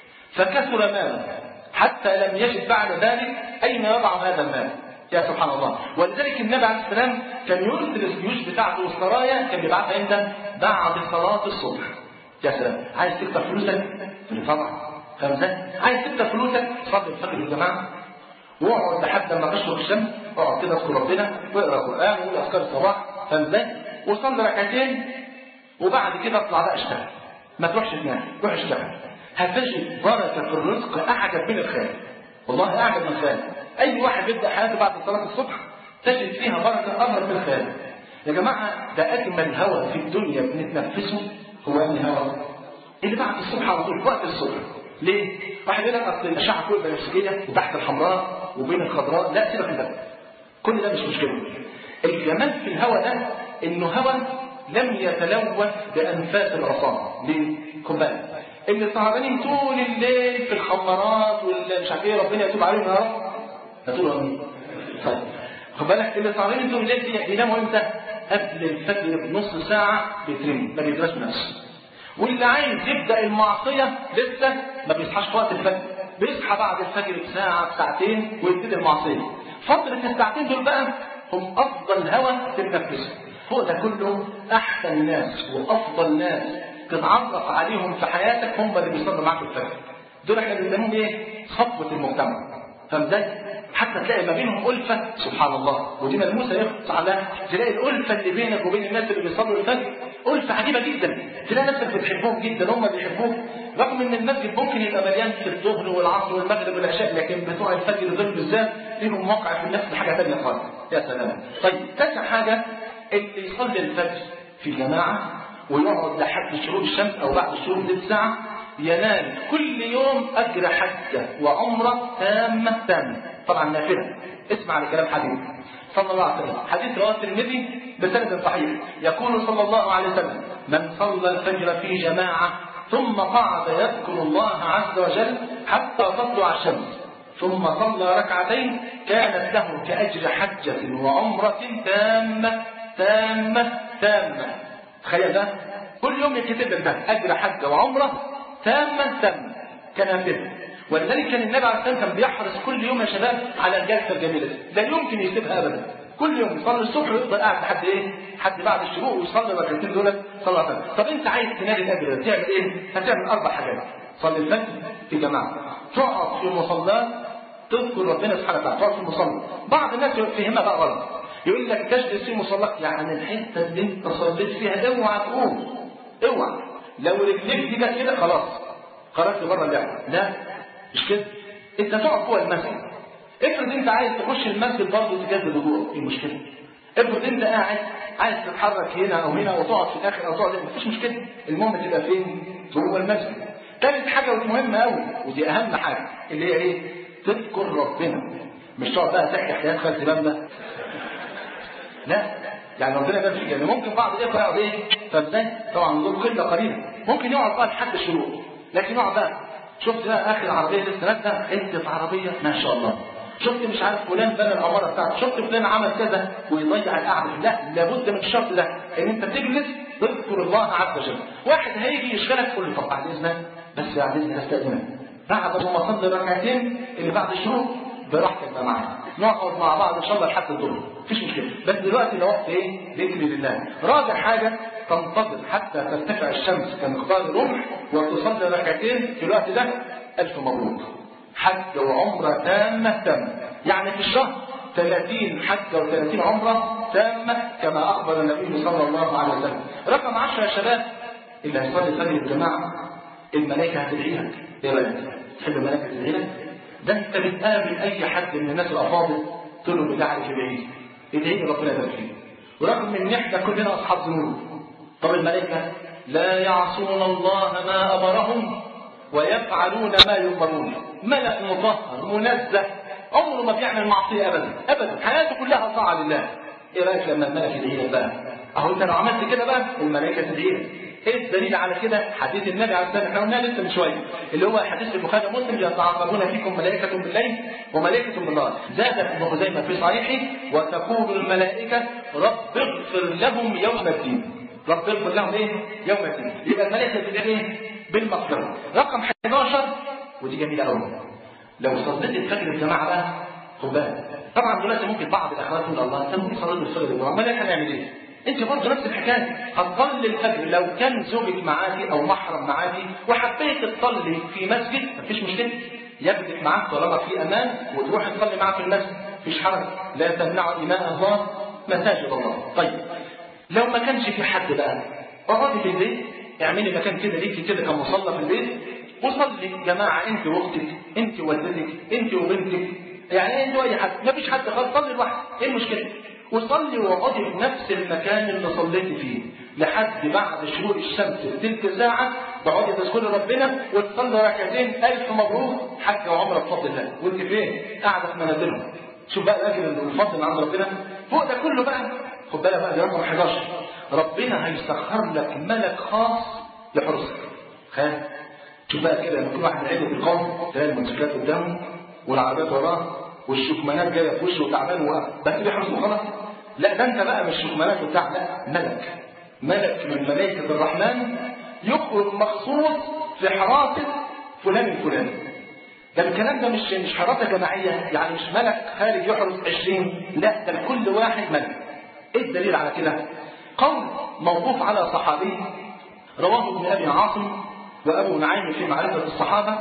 فكثر ماله حتى لم يجد بعد ذلك اين يضع هذا المال. يا سبحان الله. ولذلك النبي عليه السلام كان يرسل الجيوش بتاعته والسرايا كان بيبعتها امتى؟ بعد صلاه الصبح. يا سلام. عايز تكتر فلوسك؟ طبعا. فاهم ازاي؟ عايز تكتر فلوسك؟ صلي الفجر يا جماعه واقعد لحد ما تشرق الشمس، اقعد كده اذكر ربنا واقرا قران وقول اذكار الصباح. فاهم ازاي؟ وصلي ركعتين وبعد كده اطلع بقى اشتغل. ما تروحش تنام، روح اشتغل. هتجد بركه في الرزق اعجب من الخيال. والله اعجب من الخيال. اي واحد بيبدا حياته بعد صلاه الصبح تجد فيها بركه اكبر من الخيال. يا جماعه ده اجمل هواء في الدنيا بنتنفسه هو الهواء اللي بعد الصبح على طول، وقت الصبح. ليه؟ واحد يقول لك اصل الاشعه فوق البنفسجيه وتحت الحمراء وبين الخضراء، لا سيبك من ده. كل ده مش مشكله. الجمال في الهواء ده انه هواء لم يتلوث بانفاس العصاه. ليه؟ خد بالك اللي سهرانين طول الليل في الخمارات واللي مش عارف ايه، ربنا يتوب عليهم يا رب. هتقولوا امين. طيب خد بالك اللي سهرانين طول الليل بيناموا امتى؟ قبل الفجر بنص ساعه بيترمي، ما بيدرسش نفسه. واللي عايز يبدا المعصيه لسه ما بيصحاش في وقت الفجر، بيصحى بعد الفجر بساعه بساعتين ويبتدي المعصيه. فتره الساعتين دول بقى هم افضل هواء تتنفسه. هو ده كله احسن ناس وافضل ناس تتعرف عليهم في حياتك هم اللي بيصلوا معاك الفجر. دول احنا بنسميهم ايه؟ صفوه المجتمع. فاهم ازاي؟ حتى تلاقي ما بينهم ألفة سبحان الله، ودي ملموسة يخص على تلاقي الألفة اللي بينك وبين الناس اللي بيصلوا الفجر ألفة عجيبة جدا. تلاقي نفسك بتحبهم جدا، هم بيحبوك، رغم ان المسجد ممكن يبقى مليان في الظهر والعصر والمغرب والعشاء، لكن بتوع الفجر دول بالذات ليهم موقع في النفس حاجة ثانية خالص. يا سلام. طيب تاسع حاجة، اللي يصلي الفجر في جماعة ويقعد لحد شروق الشمس أو بعد الشروق بثلث ساعة ينال كل يوم أجر حجة وعمرة تامة تامة. طبعا نافلة. اسمع على كلام حبيب صلى الله عليه وسلم، حديث رواه الترمذي بسند صحيح، يقول صلى الله عليه وسلم: من صلى الفجر في جماعة ثم قعد يذكر الله عز وجل حتى تطلع الشمس ثم صلى ركعتين كانت له كأجر حجة وعمرة تامة تامة تامة. تخيل ده كل يوم يكتب لك ده أجر حجة وعمرة تامة تامة كنافلة. ولذلك كان النبي عليه الصلاه والسلام كان بيحرص كل يوم يا شباب على الجلسه الجميله دي، لا يمكن يسيبها ابدا. كل يوم يصلي الصبح ويفضل قاعد لحد ايه؟ لحد بعد الشروق ويصلي الركعتين دول صلى الله عليه وسلم. طب انت عايز تنال الاجر ده تعمل ايه؟ هتعمل اربع حاجات. صلي الفجر في جماعه، تقعد في مصلاه تذكر ربنا سبحانه وتعالى، تقعد في المصلى. بعض الناس يفهمها بقى غلط، يقول لك تجلس في مصلاك يعني الحته اللي انت صليت فيها اوعى تقوم، اوعى لو رجليك دي جت كده خلاص خرجت بره اللعبه. لا مش كده، انت تقعد جوه المسجد. افرض انت عايز تخش المسجد برضه تجدد وضوءك، ايه المشكله؟ افرض انت قاعد عايز تتحرك هنا او هنا وتقعد في الاخر او تقعد، مفيش مشكله، المهم تبقى فين؟ جوه المسجد. ثالث حاجه ودي مهمه قوي ودي اهم حاجه اللي هي ايه؟ تذكر ربنا. مش تقعد بقى تحكي حكايات خالتي بامبا، لا يعني ربنا ده يعني ممكن بعض الاخوه يقعد ايه؟ فازاي؟ طبعا دول قله قليله، ممكن يقعد بقى لحد الشروق، لكن يقعد بقى شفت بقى اخر عربيه لسه نازله حته عربيه ما شاء الله، شفت مش عارف فلان بنى العماره بتاعته، شفت فلان عمل كذا ويضيع القعده. لا لابد من الشرط ده ان انت تجلس تذكر الله عز وجل. واحد هيجي يشغلك تقول له طب بعد اذنك بس بعد اذنك استاذنك بعد ما اصلي ركعتين اللي بعد الشروق براحتك بقى معايا نقعد مع بعض ان شاء الله لحد الظهر مفيش مشكله، بس دلوقتي ده وقت ايه؟ ذكر لله. رابع حاجه تنتظر حتى ترتفع الشمس كمقدار الرمح وتصلي ركعتين في الوقت ده. الف مبروك، حج وعمره تامه تامه، يعني في الشهر ثلاثين حج وثلاثين عمره تامه كما اخبر النبي صلى الله عليه وسلم. رقم عشرة يا شباب، اللي هيصلي الفجر الجماعه الملائكه هتدعي لك. ايه رايك؟ تحب الملائكه تدعي لك؟ ده انت بتقابل اي حد من الناس الافاضل تقول له بالله عليك ادعي لي، ادعي لي ربنا يبارك فيك. ورغم ان احنا كلنا اصحاب ذنوب، طب الملائكه لا يعصون الله ما امرهم ويفعلون ما يؤمرون. ملك مطهر منزه عمره ما بيعمل معصيه ابدا ابدا، حياته كلها طاعه لله. ايه رايك لما الملك يدعي لك بقى؟ اهو انت لو عملت كده بقى الملائكه تدعي لك. ايه الدليل على كده؟ حديث النبي عليه الصلاه والسلام احنا قلناه لسه من شويه، اللي هو حديث البخاري ومسلم يتعاقبون فيكم ملائكه بالليل وملائكه بالنهار. زاد ابن خزيمه في صحيحه وتقول الملائكه رب اغفر لهم يوم الدين. رب اغفر لهم ايه؟ يوم الدين. يبقى الملائكه بتدعي ايه؟ بالمغفره. رقم احد عشر ودي جميله قوي، لو صليت الفجر الجماعه بقى خد بالك. طبعا دلوقتي ممكن بعض الاخوات تقول الله انت ممكن تصلي الفجر الجماعه، امال احنا هنعمل ايه؟ انت برضه نفس الحكايه، هتصلي الفجر لو كان زوجك معاكي او محرم معاكي وحبيت تصلي في مسجد مفيش مشكله، ياخدك معاك طالما في امان وتروح تصلي معاه في المسجد مفيش حرج، لا تمنع اماء الله مساجد الله. طيب لو ما كانش في حد بقى اقعدي في البيت، اعملي مكان كده ليكي كده كمصلى في البيت وصلي جماعه انت واختك انت ووالدتك انت وبنتك، يعني انت واي حد مفيش حد خالص، صلي لوحدك ايه المشكله؟ وصلي واقعدي في نفس المكان اللي صليتي فيه لحد بعد شروق الشمس بتلت ساعه، تقعدي تذكري ربنا وتصلي ركعتين. الف مبروك حج وعمره بفضل الله. وانت فين؟ قاعده في منازلهم. شوف بقى الاجر الفضل من عند ربنا فوق ده كله بقى. خد بالك بقى، ده رقم احد عشر، ربنا هيسخر لك ملك خاص يحرسك. خير شوف بقى كده لما يكون واحد عينه في القوم تلاقي الموتوسيكلات قدامه والعربيات وراه والشكمانات جايه في وشه وتعبان وقف بس بيحرسه خلاص. لا ده انت بقى مش شكمانات وبتاع، لا ملك، ملك من ملائكه الرحمن يخرج مخصوص في حراسه فلان الفلاني. ده الكلام ده مش مش حراسه جماعيه، يعني مش ملك خارج يحرس عشرين، لا ده لكل واحد ملك. ايه الدليل على كده؟ قول موقوف على صحابي رواه ابن ابي عاصم وابو نعيم في معرفه الصحابه،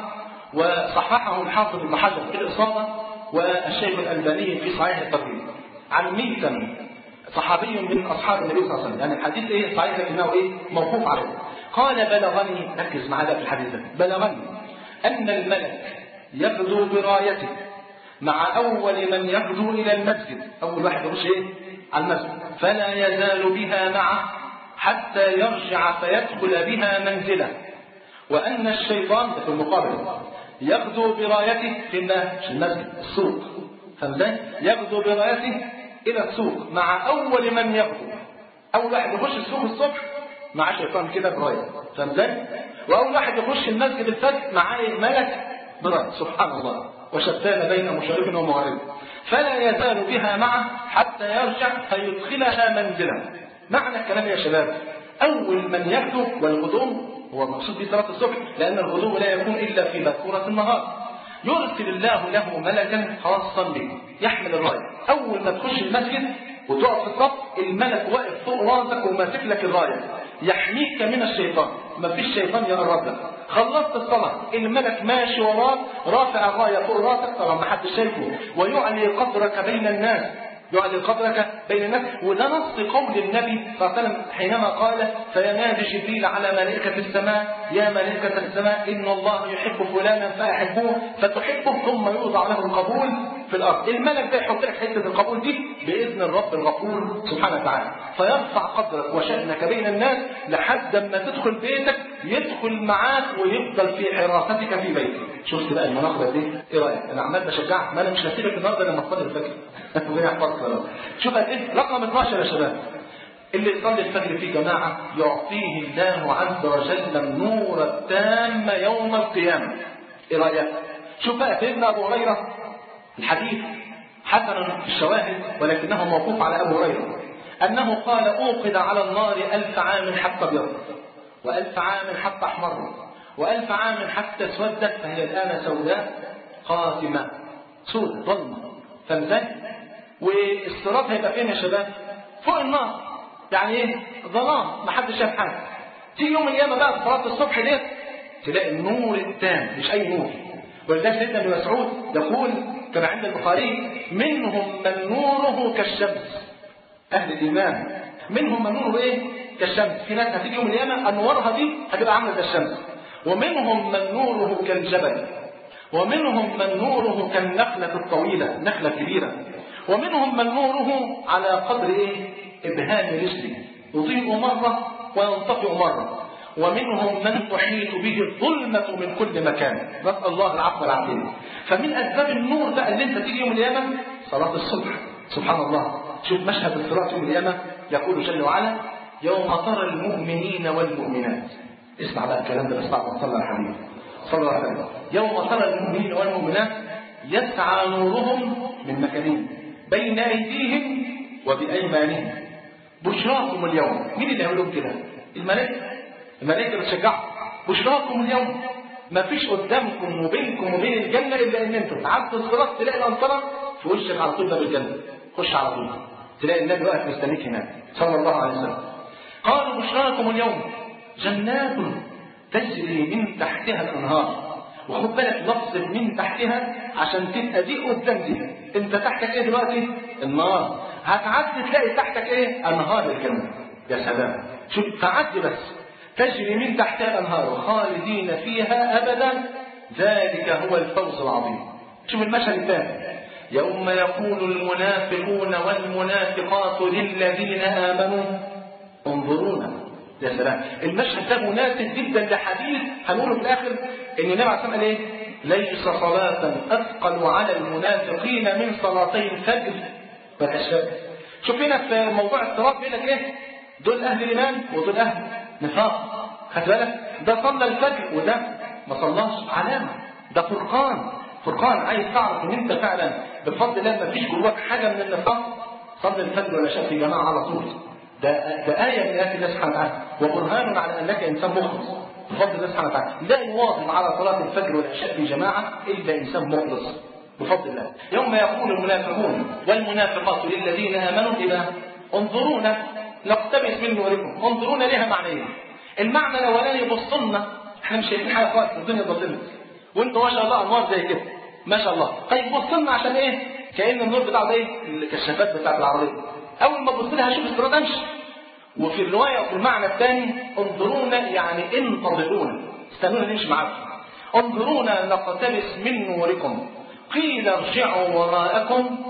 وصححه الحافظ ابن حجر في الاصابه والشيخ الالباني في صحيح الترغيب عن ميتم صحابي من اصحاب النبي صلى الله عليه وسلم. يعني الحديث ايه صحيح لكنه ايه موقوف عليه. قال بلغني، ركز معايا في الحديث ده، بلغني ان الملك يغدو برايته مع اول من يغدو الى المسجد، اول واحد يخش ايه على المسجد، فلا يزال بها معه حتى يرجع فيدخل بها منزله، وان الشيطان في المقابل يغدو برايته في المسجد السوق، فهمت؟ يغدو برايته الى السوق مع اول من يغدو. اول واحد يخش السوق الصبح مع شيطان كده برايه، فهمت؟ واول واحد يخش المسجد الفجر معاه ملك برايه. سبحان الله، وشتان بين مشرق ومغرب، فلا يزال بها معه حتى يرجع فيدخلها منزله. معنى الكلام يا شباب، اول من يغدو، والغدو هو المقصود به صلاه الصبح، لان الغدو لا يكون الا في باكوره النهار، يرسل الله له ملكا خاصا به يحمل الرايه. اول ما تخش المسجد وتقف في الصف الملك واقف فوق راسك وماسك لك الرايه يحميك من الشيطان، ما فيش شيطان يقرب لك. خلصت الصلاه الملك ماشي وراك رافع الرايه فوق راسك، طبعا ما حدش شايفه، ويعلي قدرك بين الناس، يعلي قدرك بين الناس. وده نص قول النبي صلى الله عليه وسلم حينما قال فينادي جبريل على ملائكة السماء يا ملائكة السماء إن الله يحب فلانا فأحبوه فتحبه ثم يوضع له القبول في الأرض. الملك ده يحط لك حتة القبول دي بإذن الرب الغفور سبحانه وتعالى، فيرفع قدرك وشأنك بين الناس لحد ما تدخل بيتك يدخل معاك ويفضل في حراستك في بيتك. شفت بقى المناقبة دي؟ إيه رأيك؟ أنا عمال بشجعك، ما أنا مش هسيبك النهارده لما تصلي الفجر. ربنا يحفظك. شوف قد إيه رقم اثناشر يا شباب، اللي يصلي الفجر في جماعة يعطيه الله عز وجل النور التام يوم القيامة. إيه رأيك؟ شوف بقى سيدنا أبو هريرة الحديث حسن في الشواهد ولكنه موقوف على أبو هريرة أنه قال أوقد على النار ألف عام حتى ابيضت، وألف عام حتى احمرت، وألف عام حتى اسودت، فهي الآن سوداء قاتمة، سودة ظلمة. فمزاج والصراط هيبقى فين يا شباب؟ فوق النار، يعني ايه؟ ظلام، ما حدش شاف حاجه. تيجي يوم القيامه بقى صلاه الصبح ديت تلاقي النور التام، مش اي نور. ولذلك سيدنا ابن مسعود يقول كما عند البخاري منهم من نوره كالشمس، اهل الايمان منهم من نوره ايه؟ كالشمس. في ناس هتيجي يوم القيامه انوارها دي هتبقى عامله زي الشمس. ومنهم من نوره كالجبل، ومنهم من نوره كالنخله الطويله، نخله كبيره، ومنهم من نوره على قدر ايه؟ ابهام رجله، يضيء مره وينطفئ مره. ومنهم من تحيط به الظلمه من كل مكان، نسال الله العفو والعافيه. فمن اسباب النور بقى اللي انت تيجي يوم القيامه صلاه الصبح. سبحان الله، شوف مشهد الصراط يوم القيامه، يقول جل وعلا يوم ترى المؤمنين والمؤمنات. اسمع بقى الكلام ده، اسمع وصلى على الحبيب صلى الله عليه وسلم. يوم ترى المؤمنين والمؤمنات يسعى نورهم من مكانين بين ايديهم وبايمانهم بشراكم اليوم. مين اللي هيقول لهم كده؟ الملائكه. الملائكه بتشجعهم بشراكم اليوم، ما فيش قدامكم وبينكم وبين الجنه الا ان انتم تعدوا الصراط تلاقي الانصره في وشك على طول باب الجنه، خش على طول تلاقي النبي واقف مستنيك هناك صلى الله عليه وسلم. قالوا بشراكم اليوم جنات تجري من تحتها الانهار. وخد بالك لفظ من تحتها عشان تبقى دي قدام دي. انت تحتك ايه دلوقتي؟ النار. هتعدي تلاقي تحتك ايه؟ انهار الجنه. يا سلام، شوف تعدي بس تجري من تحتها الانهار خالدين فيها ابدا، ذلك هو الفوز العظيم. شوف المشهد الثاني، يوم يقول المنافقون والمنافقات للذين امنوا انظرونا. يا سلام، المشهد ده مناسب جدا لحديث هنقوله في الاخر ان النبي عليه الصلاه والسلام قال ايه؟ ليس صلاه اثقل على المنافقين من صلاتي الفجر والعشاء. شوف هنا في موضوع الصراط بيقول لك ايه؟ دول اهل الايمان ودول اهل نفاق. خد بالك، ده صلى الفجر وده ما صلاش، علامه، ده فرقان. فرقان عايز تعرف ان انت فعلا بفضل الله ما فيش جواك حاجه من النفاق، صلي الفجر والعشاء في جماعه على طول. ده ده آية من آيات الله سبحانه وتعالى، وبرهان على أنك إنسان مخلص بفضل الله سبحانه وتعالى. لا يواظب على صلاة الفجر والعشاء في جماعة إلا إنسان مخلص بفضل الله. يوم يقول المنافقون والمنافقات للذين آمنوا إذا انظرونا نقتبس من نوركم. انظرونا لها معنيين. المعنى الأولاني بصلنا، احنا مش شايفين حاجة خالص، الدنيا ظلمت وانتوا ما شاء الله أنوار زي كده ما شاء الله. طيب بصلنا عشان إيه؟ كأن النور بتاعه ده إيه؟ الكشافات بتاعت العربية. أول ما تبص لها شوف الصراط امشي. وفي الرواية وفي المعنى الثاني انظرونا يعني انتظرونا، استنونا نمشي معاكم. انظرونا نقتبس من نوركم، قيل ارجعوا وراءكم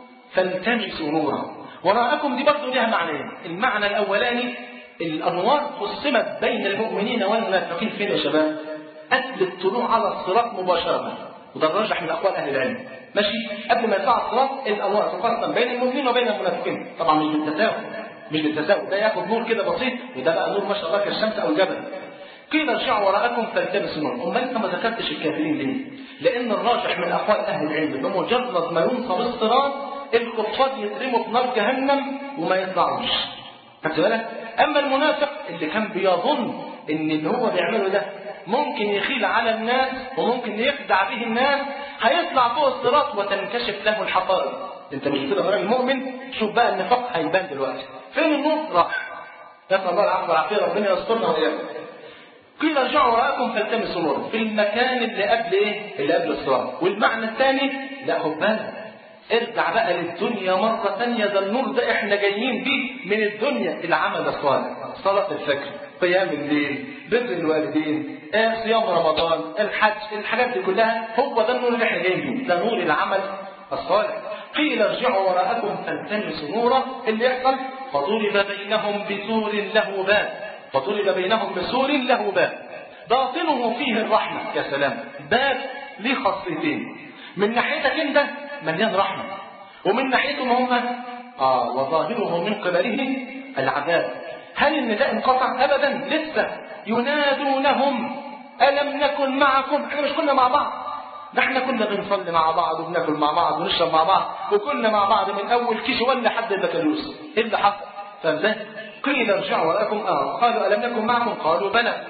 فالتمسوا نورا. وراءكم دي برضه لها معنيين. المعنى الأولاني الأنوار قسمت بين المؤمنين والمنافقين فين يا شباب؟ قبل الطلوع على الصراط مباشرة، وده الراجح من أقوال أهل العلم. ماشي، قبل ما يطلع الصراط الأنوار تقسم بين المؤمنين وبين المنافقين، طبعا مش بالتساوي، مش بالتساوي، ده ياخد نور كده بسيط وده بقى نور ما شاء الله كالشمس أو الجبل. قيل ارجعوا وراءكم فالتمسوا نورا. أمال أنت ما ذكرتش الكافرين ليه؟ لأن الراجح من أقوال أهل العلم بمجرد ما ينصب الصراط الكفار يترموا في نار جهنم وما يطلعوش. خدت بالك؟ أما المنافق اللي كان بيظن إن اللي هو بيعمله ده ممكن يخيل على الناس وممكن يخدع به الناس، هيطلع فوق الصراط وتنكشف له الحقائق. انت مش كده راجل مؤمن؟ شوف بقى النفاق هيبان دلوقتي. فين النور؟ راح. نسأل الله العفو والعافية، ربنا يسترنا وإياكم. قيل ارجعوا وراءكم فالتمسوا نورا، في المكان اللي قبل ايه؟ اللي قبل الصراط. والمعنى الثاني لا خد بالك، ارجع بقى للدنيا مرة ثانية، ده النور ده احنا جايين بيه من الدنيا. العمل الصالح، صلاة الفجر، قيام الليل، بر الوالدين، آه، صيام رمضان، الحج، الحاجات دي كلها هو ده النور اللي احنا جايين بيه، ده نور العمل الصالح. قيل ارجعوا وراءكم فالتمسوا نورا، اللي يحصل فضرب بينهم بسور له باب، فضرب بينهم بسور له باب باطنه فيه الرحمة. يا سلام، باب ليه خاصيتين، من ناحيتك انت مليان رحمة، ومن ناحيتهم هم اه وظاهره من قبله العذاب. هل النداء انقطع؟ ابدا، لسه ينادونهم الم نكن معكم؟ احنا مش كنا مع بعض؟ ده احنا كنا بنصلي مع بعض وبناكل مع بعض ونشرب مع بعض وكنا مع بعض من اول كيش ولا حد البكالوريوس. ايه اللي حصل؟ فاهم؟ قيل ارجعوا وراءكم اه قالوا الم نكن معكم؟ قالوا بلى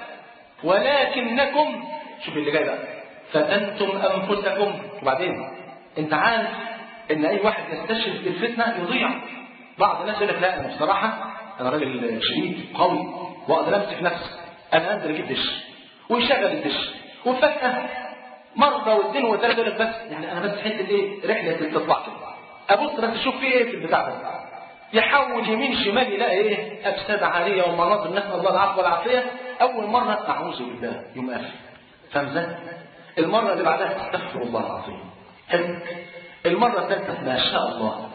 ولكنكم، شوف اللي جاي بقى، فتنتم انفسكم. وبعدين انت عارف ان اي واحد يستشرف بالفتنه يضيع. بعض الناس يقول لك لا انا بصراحه انا راجل شديد قوي واقدر امسك نفسي، انا انزل اجيب دش ويشغل الدش، وفجاه مره واثنين وثلاثه يقول لك بس يعني انا بس حته ايه رحله الاستطلاع كده، ابص بس اشوف في ايه في البتاع ده، يحول يمين شمال يلاقي ايه افساد عاريه ومناظر نسال الله العفو والعافيه. اول مره اعوذ بالله يوم قافل. فاهم ازاي؟ المره اللي بعدها استغفر الله العظيم. حلو. المره الثالثه ما شاء الله.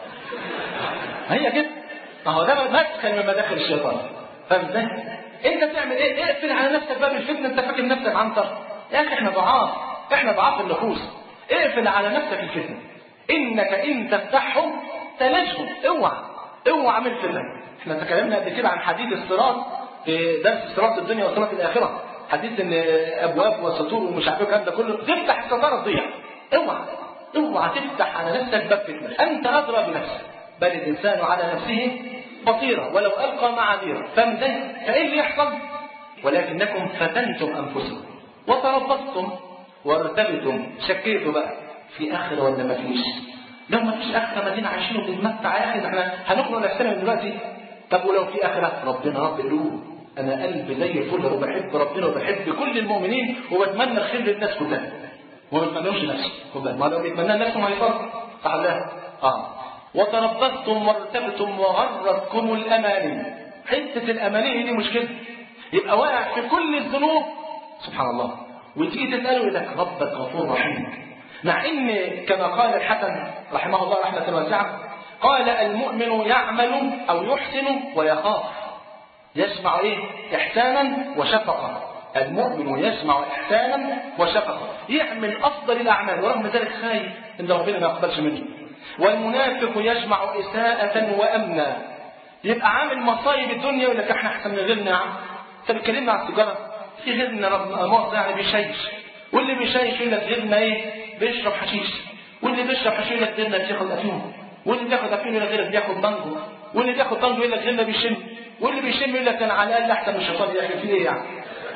هي كده. اهو ده مدخل من مداخل الشيطان. فاهم ازاي؟ انت تعمل ايه؟ اقفل على نفسك باب الفتنه. انت فاكر نفسك عنتر؟ يا اخي احنا ضعاف، احنا ضعاف النفوس. اقفل على نفسك الفتنه. انك ان تفتحهم تلجهم. اوعى اوعى من الفتنه. احنا تكلمنا قبل كده عن حديث الصراط في درس صراط الدنيا وصراط الاخره. حديث ان ابواب وسطور ومش عارف الكلام ده كله، تفتح الستاره تضيع. اوعى اوعى تفتح على نفسك باب فتنه. انت ادرى بنفسك، بل الانسان على نفسه بصيره ولو القى معاذيره. فاهم ازاي؟ فايه اللي يحصل؟ ولكنكم فتنتم انفسكم وتربصتم وارتبتم. شكيتوا بقى في اخره ولا ما فيش؟ لو ما فيش اخره ما دينا عايشين وبنتمتع يا اخي، احنا هنخرج نفسنا من دلوقتي. طب ولو في اخره؟ ربنا رب قلوب، انا قلبي زي الفل وبحب ربنا وبحب كل المؤمنين وبتمنى الخير للناس كلها وما بتمنوش لنفسي. خد بالك، ما لو بيتمنى لنفسه ما هيفرق. صح ولا اه وتربصتم وارتبتم وغرتكم الاماني. حته الاماني دي مشكله. يبقى واقع في كل الذنوب سبحان الله، وتيجي تساله يقول لك ربك غفور رحيم. مع ان كما قال الحسن رحمه الله رحمه واسعه، قال المؤمن يعمل او يحسن ويخاف، يجمع ايه؟ احسانا وشفقه. المؤمن يجمع احسانا وشفقه، يعمل افضل الاعمال ورغم ذلك خايف ان ربنا ما يقبلش منه. والمنافق يجمع اساءه وامنا، يبقى عامل مصايب الدنيا يقول لك احنا احسن من غيرنا. يا عم انت بتكلمنا عن التجاره، في غيرنا ربنا مؤاخذه يعني بيشيش، واللي بيشيش يقول لك غيرنا ايه؟ بيشرب حشيش، واللي بيشرب حشيش يقول لك غيرنا بياخد افيون، واللي بياخد افيون يقول لك غيرنا بياخد بانجو، واللي بياخد بانجو يقول لك غيرنا بيشم، واللي بيشم يقول لك انا على الاقل احسن من الشيطان. يا اخي في ايه يعني؟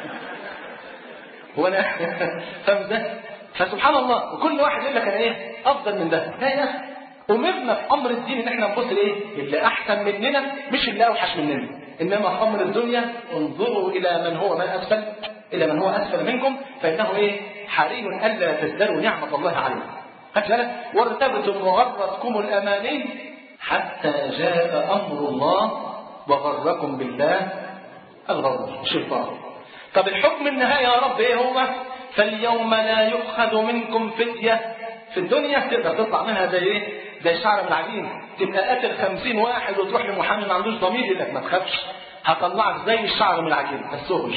هو انا فاهم ازاي؟ فسبحان الله، وكل واحد يقول لك انا ايه افضل من ده. لا يا اخي، امرنا في امر الدين ان احنا نبص لايه؟ اللي احسن مننا مش اللي اوحش مننا. انما امر الدنيا انظروا الى من هو من اسفل الى من هو اسفل منكم فانه ايه؟ حري الا تزدروا نعمه الله عليكم. خدت بالك؟ وارتبتم وغرتكم الاماني حتى جاء امر الله وغركم بالله الغرور الشيطان. طب الحكم النهائي يا رب ايه هو؟ فاليوم لا يؤخذ منكم فديه. في الدنيا تقدر تطلع منها زي ايه؟ زي شعر من العجين، تبقى قاتل خمسين واحد وتروح لمحامي ما عندوش ضمير يقول لك ما تخافش هطلعك زي الشعر من العجين بس وحش.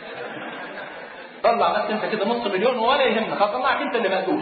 طلع بس انت كده نص مليون ولا يهمك، هطلعك انت اللي مقتول.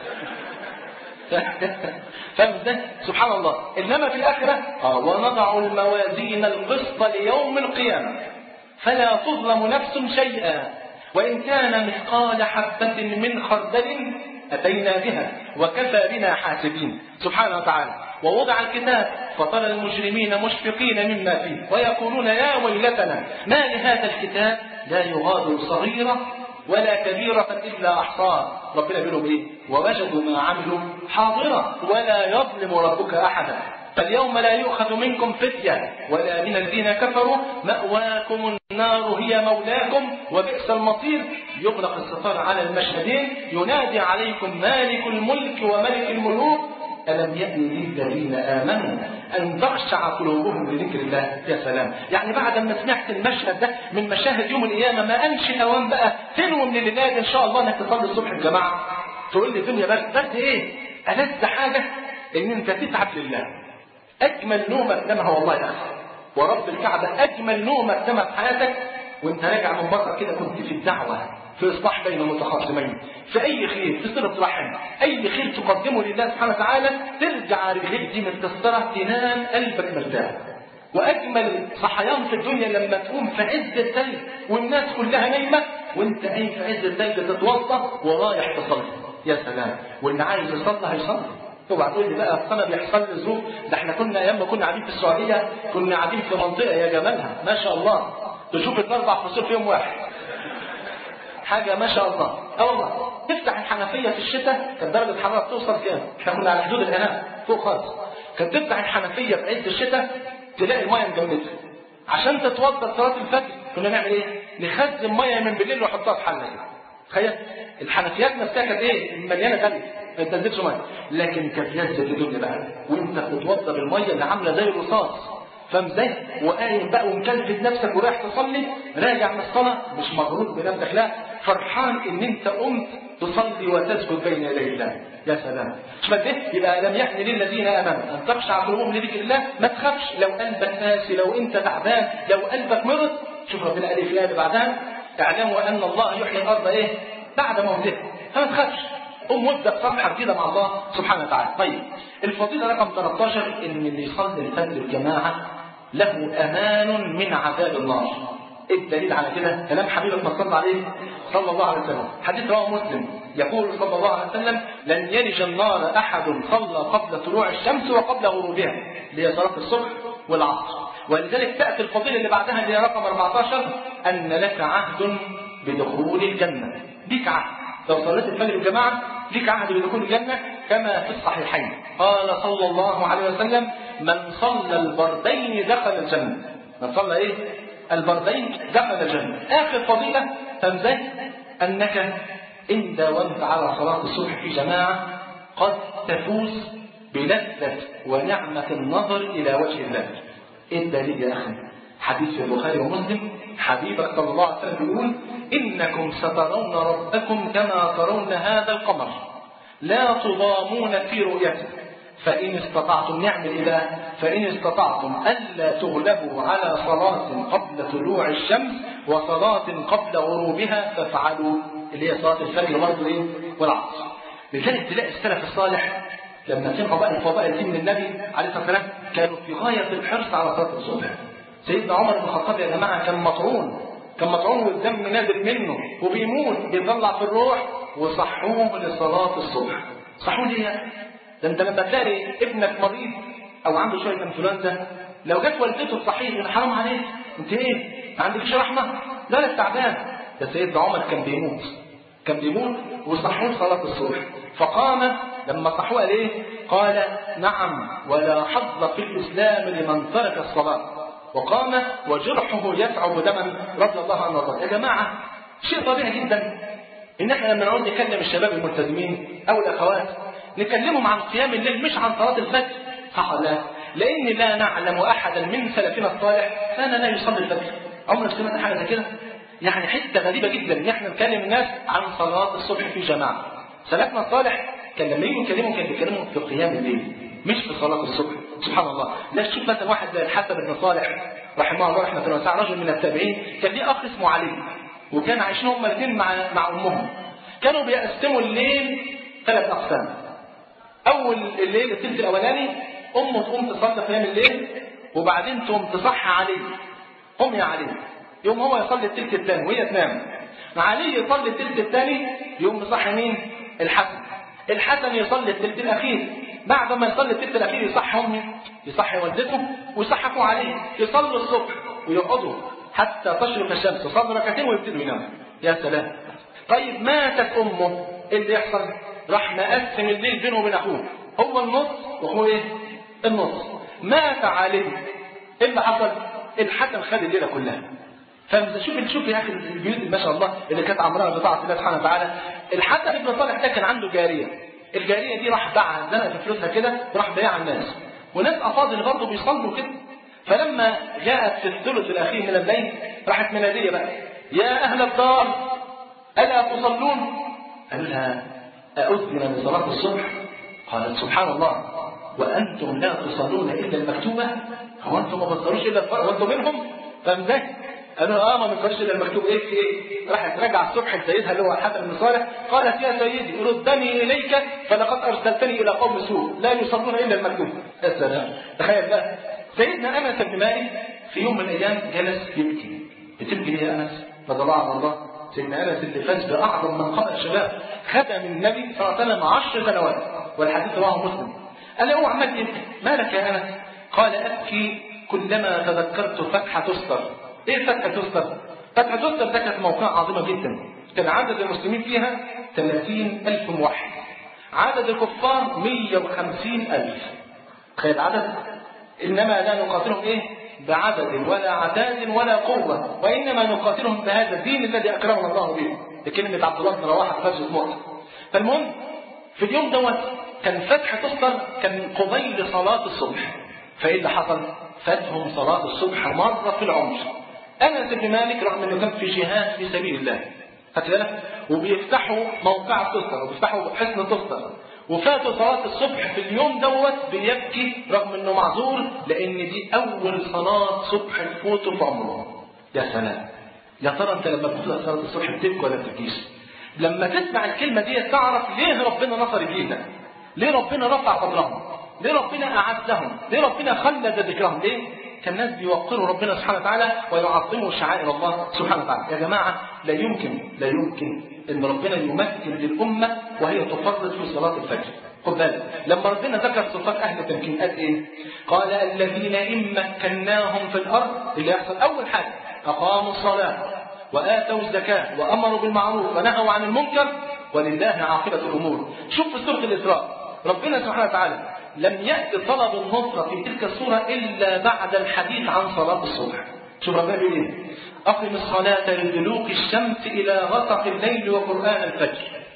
فاهم ازاي؟ سبحان الله. انما في الاخره اه ونضع الموازين القسط ليوم القيامه فلا تظلم نفس شيئا وان كان مثقال حبه من خردل اتينا بها وكفى بنا حاسبين. سبحانه وتعالى. ووضع الكتاب فترى المجرمين مشفقين مما فيه ويقولون يا ويلتنا ما لهذا الكتاب لا يغادر صغيرة ولا كبيرة إلا أحصاها ربنا بيقول ايه؟ ووجدوا ما عملوا حاضرا ولا يظلم ربك احدا. فاليوم لا يؤخذ منكم فدية ولا من الذين كفروا، مأواكم النار هي مولاكم وبئس المصير. يغلق الستار على المشهدين، ينادي عليكم مالك الملك وملك الملوك ألم يأن للذين آمنوا أن تخشع قلوبهم لذكر الله. يا سلام، يعني بعد ما سمعت المشهد ده من مشاهد يوم القيامة ما أنشي أوان بقى تنوي من الليلات إن شاء الله إنك تصلي الصبح الجماعة. تقول لي الدنيا بس بس إيه؟ ألذ حاجة إن أنت تتعب لله. أجمل نومة تنامها والله يا أخي ورب الكعبة، أجمل نومة تنامها في حياتك وأنت راجع من بره كده كنت في الدعوة، في إصلاح بين متخاصمين، في أي خير، في صلة رحم، أي خير تقدمه لله سبحانه وتعالى، ترجع رجليك دي متكسرة تنام قلبك مرتاح. وأجمل صحيان في الدنيا لما تقوم في عز الثلج والناس كلها نايمة وأنت قايم في عز الثلج تتوضأ ورايح تصلي. يا سلام، واللي عايز يصلي هيصلي. اوعى تقول لي بقى اصل انا بيحصل لي ظروف، ده احنا كنا ايام ما كنا قاعدين في السعوديه كنا قاعدين في منطقه يا جمالها ما شاء الله تشوف الاربع فصول في يوم واحد، حاجه ما شاء الله. اه والله تفتح الحنفيه في الشتاء كانت درجه الحراره بتوصل كام؟ احنا كنا على حدود الانام فوق خالص. كانت تفتح الحنفيه في عز الشتاء تلاقي الميه مجمده. عشان تتوضا صلاه الفجر كنا نعمل ايه؟ نخزن ميه من بالليل ونحطها في حله. تخيل الحنفيات نفسها كانت ايه؟ مليانه ثلج ما تنزلش ميه، لكن كانت لذة الدنيا بقى وانت بتتوضا بالميه اللي عامله زي الرصاص، فاهم ازاي؟ وقايم بقى ومكلف نفسك ورايح تصلي، راجع من الصلاه مش مغرور بنفسك، لا فرحان ان انت قمت تصلي وتسجد بين يدي الله. يا سلام، مش ده يبقى لم يحن للذين امنوا ان تخشع قلوبهم لذكر الله. ما تخافش لو قلبك قاسي، لو انت تعبان، لو قلبك مرض. شوف ربنا قال ايه في الايه اللي بعدها؟ اعلموا ان الله يحيي الارض ايه؟ بعد موتها. فما تخافش، قم وابدا صفحه جديده مع الله سبحانه وتعالى. طيب الفضيله رقم ثلاثة عشر ان اللي يصلي الفجر الجماعه له امان من عذاب النار. ايه الدليل على كده؟ كلام حبيبك ما صلى عليه صلى الله عليه وسلم، حديث رواه مسلم يقول صلى الله عليه وسلم: لن يلج النار احد صلى قبل طلوع الشمس وقبل غروبها، اللي هي صلاه الصبح والعصر. ولذلك تاتي الفضيله اللي بعدها اللي هي رقم أربعة عشر: ان لك عهد بدخول الجنه. ليك عهد لو صليت الفجر الجماعه، ليك عهد بدخول الجنه كما في الصحيحين. قال صلى الله عليه وسلم: من صلى البردين دخل الجنه. من صلى ايه؟ البردين دخل الجنه. اخر فضيله فمزاي انك ان داومت على صلاه الصبح في جماعه قد تفوز بلذه ونعمه النظر الى وجه الله. ايه الدليل يا اخي؟ حديث في البخاري ومسلم، حبيبك صلى الله عليه وسلم بيقول: انكم سترون ربكم كما ترون هذا القمر لا تضامون في رؤيته، فان استطعتم نعمل اذا فان استطعتم الا تغلبوا على صلاه قبل طلوع الشمس وصلاه قبل غروبها فافعلوا، اللي هي صلاه الفجر برضه ايه؟ والعصر. لذلك تلاقي السلف الصالح لما سمعوا بقى الفضائل دي من النبي عليه الصلاه والسلام كانوا في غايه الحرص على صلاه الصبح. سيدنا عمر بن الخطاب يا جماعه كان مطعون، كان مطعون والدم نازل منه وبيموت، بيطلع في الروح وصحوه لصلاه الصبح. صحوه ليه؟ ده انت لما تلاقي ابنك مريض او عنده شويه انفلونزا لو جت والدته تصحيه حرام عليك، انت ايه؟ ما عندكش رحمه؟ لا لا تعبان. ده سيدنا عمر كان بيموت، كان بيموت وصحوه صلاه الصبح. فقام لما صحوه قال ايه؟ قال: نعم ولا حظ في الاسلام لمن ترك الصلاه. وقام وجرحه يسعب دما رضي الله عنه وارضاه. يا جماعه شيء طبيعي جدا ان احنا لما نقعد نكلم الشباب الملتزمين او الاخوات نكلمهم عن قيام الليل مش عن صلاه الفجر، صح ولا لا؟ لان لا نعلم احدا من سلفنا الصالح كان لا يصلي الفجر. عمرك سمعت حاجه زي كده؟ يعني حته غريبه جدا ان احنا نكلم الناس عن صلاه الصبح في جماعه. سلفنا الصالح كان لما يجوا يكلموا كان بيكلموا في قيام الليل مش في صلاه الصبح. سبحان الله. لا تشوف مثلا واحد زي الحسن بن صالح رحمه الله رحمه الله واسعه، رجل من التابعين، كان ليه اخ اسمه علي، وكان عايشين هم الاثنين مع مع امهم. كانوا بيقسموا الليل ثلاث اقسام. اول الليل الثلث الاولاني امه تقوم تصلي قيام الليل وبعدين تقوم تصحى علي: قم يا علي. يوم هو يصلي الثلث الثاني وهي تنام. علي يصلي الثلث الثاني يقوم يصحي مين؟ الحسن. الحسن يصلي الثلث الاخير. بعد ما يصلي الثلث الاخير يصحي امه، يصحي والدته ويصحكوا عليه، يصلوا الصبح ويقعدوا حتى تشرق الشمس، يصلوا ركعتين ويبتدوا يناموا. يا سلام. طيب ماتت امه، ايه اللي يحصل؟ راح مقسم الليل بينه وبين اخوه، هو النص واخوه ايه؟ النص. مات عليه. ايه اللي حصل؟ الحكم خد الليله كلها. فشوف شوف يا اخي البيوت ما شاء الله اللي كانت عمرها بطاعه الله سبحانه وتعالى. الحكم ابن صالح ده كان عنده جاريه، الجاريه دي راح باعها، زنقت في فلوسها كده وراح بايعها الناس، وناس افاضل برضه بيصلوا كده. فلما جاءت في الثلث الاخير من الليل راحت مناديه بقى: يا اهل الدار الا تصلون؟ قال لها: أؤذن لصلاة الصبح؟ قالت: سبحان الله، وأنتم لا تصلون إلا المكتوبة؟ هو أنتم ما بتصلوش إلا الفرق وأنتم منهم؟ فاهم ازاي؟ قالوا: اه ما بنصليش إلا المكتوب. إيه في إيه؟ راحت رجع الصبح لسيدها اللي هو الحسن بن صالح، قالت: يا سيدي ردني إليك فلقد أرسلتني إلى قوم سوء لا يصلون إلا المكتوب. يا سلام، تخيل بقى سيدنا أنس بن مالك في يوم من الأيام جلس يبكي. بتبكي ليه يا أنس؟ رضي الله عنه. سيدنا أنس اللي فاز بأعظم منقبة الشباب، خدم النبي صلى الله عليه وسلم عشر سنوات، والحديث رواه مسلم. قال له: عمال يبكي، مالك يا أنس؟ قال: أبكي كلما تذكرت فتحة تستر. إيه فتحة تستر؟ فتحة تستر ده كانت موقعة عظيمة جدا، كان عدد المسلمين فيها ثلاثين ألف موحد، عدد الكفار مئة وخمسين ألف. تخيل العدد. إنما لا نقاتلهم إيه؟ بعدد ولا عتاد ولا قوة، وإنما نقاتلهم بهذا الدين الذي أكرمنا الله به، بكلمة عبد الله بن رواحة في غزوة مؤتة. فالمهم في اليوم دوت كان فتح تستر كان قبيل صلاة الصبح. فإيه اللي حصل؟ فاتهم صلاة الصبح مرة في العمر. أنس بن مالك رغم أنه كان في جهاد في سبيل الله، خدت بالك؟ وبيفتحوا موقع تستر وبيفتحوا حصن تستر، وفاتوا صلاة الصبح في اليوم دوت بيبكي رغم انه معذور، لان دي اول صلاة صبح تفوته في عمره. يا سلام، يا ترى انت لما بتفوت صلاة الصبح بتبكي ولا بتبكيش؟ لما تسمع الكلمة دي تعرف ليه ربنا نصر جيلنا، ليه ربنا رفع قدرهم، ليه ربنا اعزهم، ليه ربنا خلد ذكرهم. ليه؟ كان الناس بيوقروا ربنا سبحانه وتعالى ويعظموا شعائر الله سبحانه وتعالى. يا جماعة لا يمكن لا يمكن ان ربنا يمكن للامة وهي تفرط في صلاة الفجر. خد بالك لما ربنا ذكر صفات اهل التمكين قال ايه؟ قال: الذين ان مكناهم في الارض. اللي يحصل اول حاجة اقاموا الصلاة واتوا الزكاة وامروا بالمعروف ونهوا عن المنكر ولله عاقبة الامور. شوف في سورة الاسراء ربنا سبحانه وتعالى لم يأتي طلب النصرة في تلك الصورة إلا بعد الحديث عن صلاة الصبح. شوف ربنا بيقول إيه؟ أقم الصلاة لدلوك الشمس إلى غسق الليل وقرآن الفجر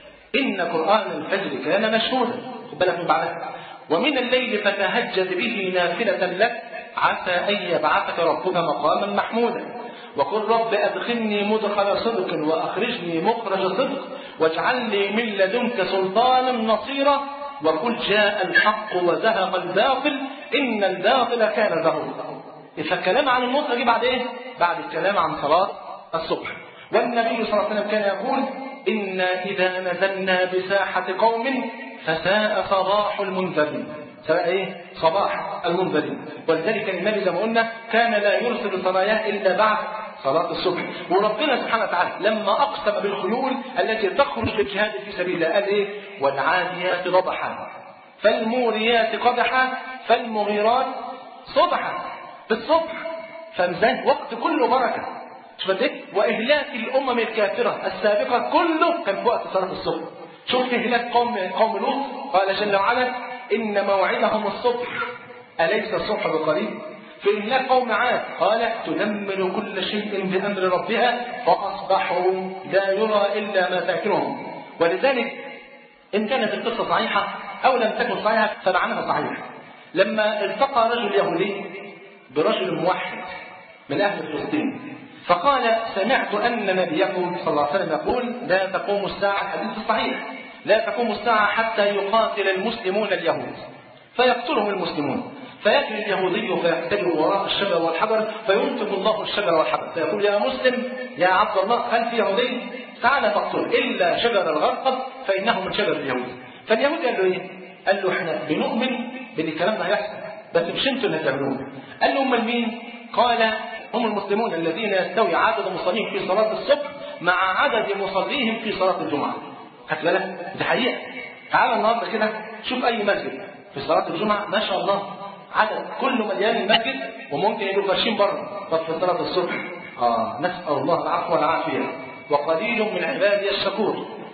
إن قرآن الفجر كان مشهودا. خد بالك من بعدها: ومن الليل فتهجد به نافلة لك عسى أن يبعثك ربك مقاما محمودا وقل رب أدخلني مدخل صدق وأخرجني مخرج صدق واجعل لي من لدنك سلطانا نصيرا وقل جاء الحق وزهق الباطل إن الباطل كان زهوقا. فالكلام عن النصر جه بعد إيه؟ بعد الكلام عن صلاة الصبح. والنبي صلى الله عليه وسلم كان يقول: إنا إذا نزلنا بساحة قوم فساء صباح المنذرين. سواء إيه؟ صباح المنذرين. ولذلك النبي زي ما قلنا كان لا يرسل صلاياه إلا بعد صلاة الصبح. وربنا سبحانه وتعالى لما أقسم بالخيول التي تخرج للجهاد في سبيل الله قال إيه؟ والعاديات ضبحا فالموريات قدحا فالمغيرات صبحا. في الصبح فمزاج وقت كله بركة. شوف ايه؟ وإهلاك الأمم الكافرة السابقة كله كان في وقت صلاة الصبح. شوف إهلاك قوم قوم لوط قال جل وعلا: إن موعدهم الصبح أليس الصبح بقريب؟ في إهلاك قوم عاد قال: تدمر كل شيء بأمر ربها فأصبحوا لا يرى إلا ما تأكلهم. ولذلك إن كانت القصة صحيحة أو لم تكن صحيحة فمعناها صحيح. لما التقى رجل يهودي برجل موحد من أهل فلسطين فقال: سمعت أن نبيكم صلى الله عليه وسلم يقول لا تقوم الساعة، الحديث الصحيح، لا تقوم الساعة حتى يقاتل المسلمون اليهود فيقتلهم المسلمون فيأتي اليهودي فيحتل وراء الشجر والحجر فينتج الله الشجر والحجر فيقول: يا مسلم يا عبد الله هل في يهودي؟ تعالى فاقتل إلا شجر الغرقد فإنه من شجر اليهود. فاليهودي قال له إيه؟ قال له: إحنا بنؤمن بأن الكلام ده هيحصل بس مش انتوا اللي تعملوه. قال له: امال مين؟ قال: هم المسلمون الذين يستوي عدد مصليهم في صلاة الصبح مع عدد مصليهم في صلاة الجمعة. خدت بالك؟ دي حقيقة. تعالى النهارده كده شوف أي مسجد في صلاة الجمعة ما شاء الله عدد كله مليان المسجد وممكن يبقوا فرشين بره. طب في صلاة الصبح آه نسأل الله العفو والعافية وقليل من عبادي الشكور.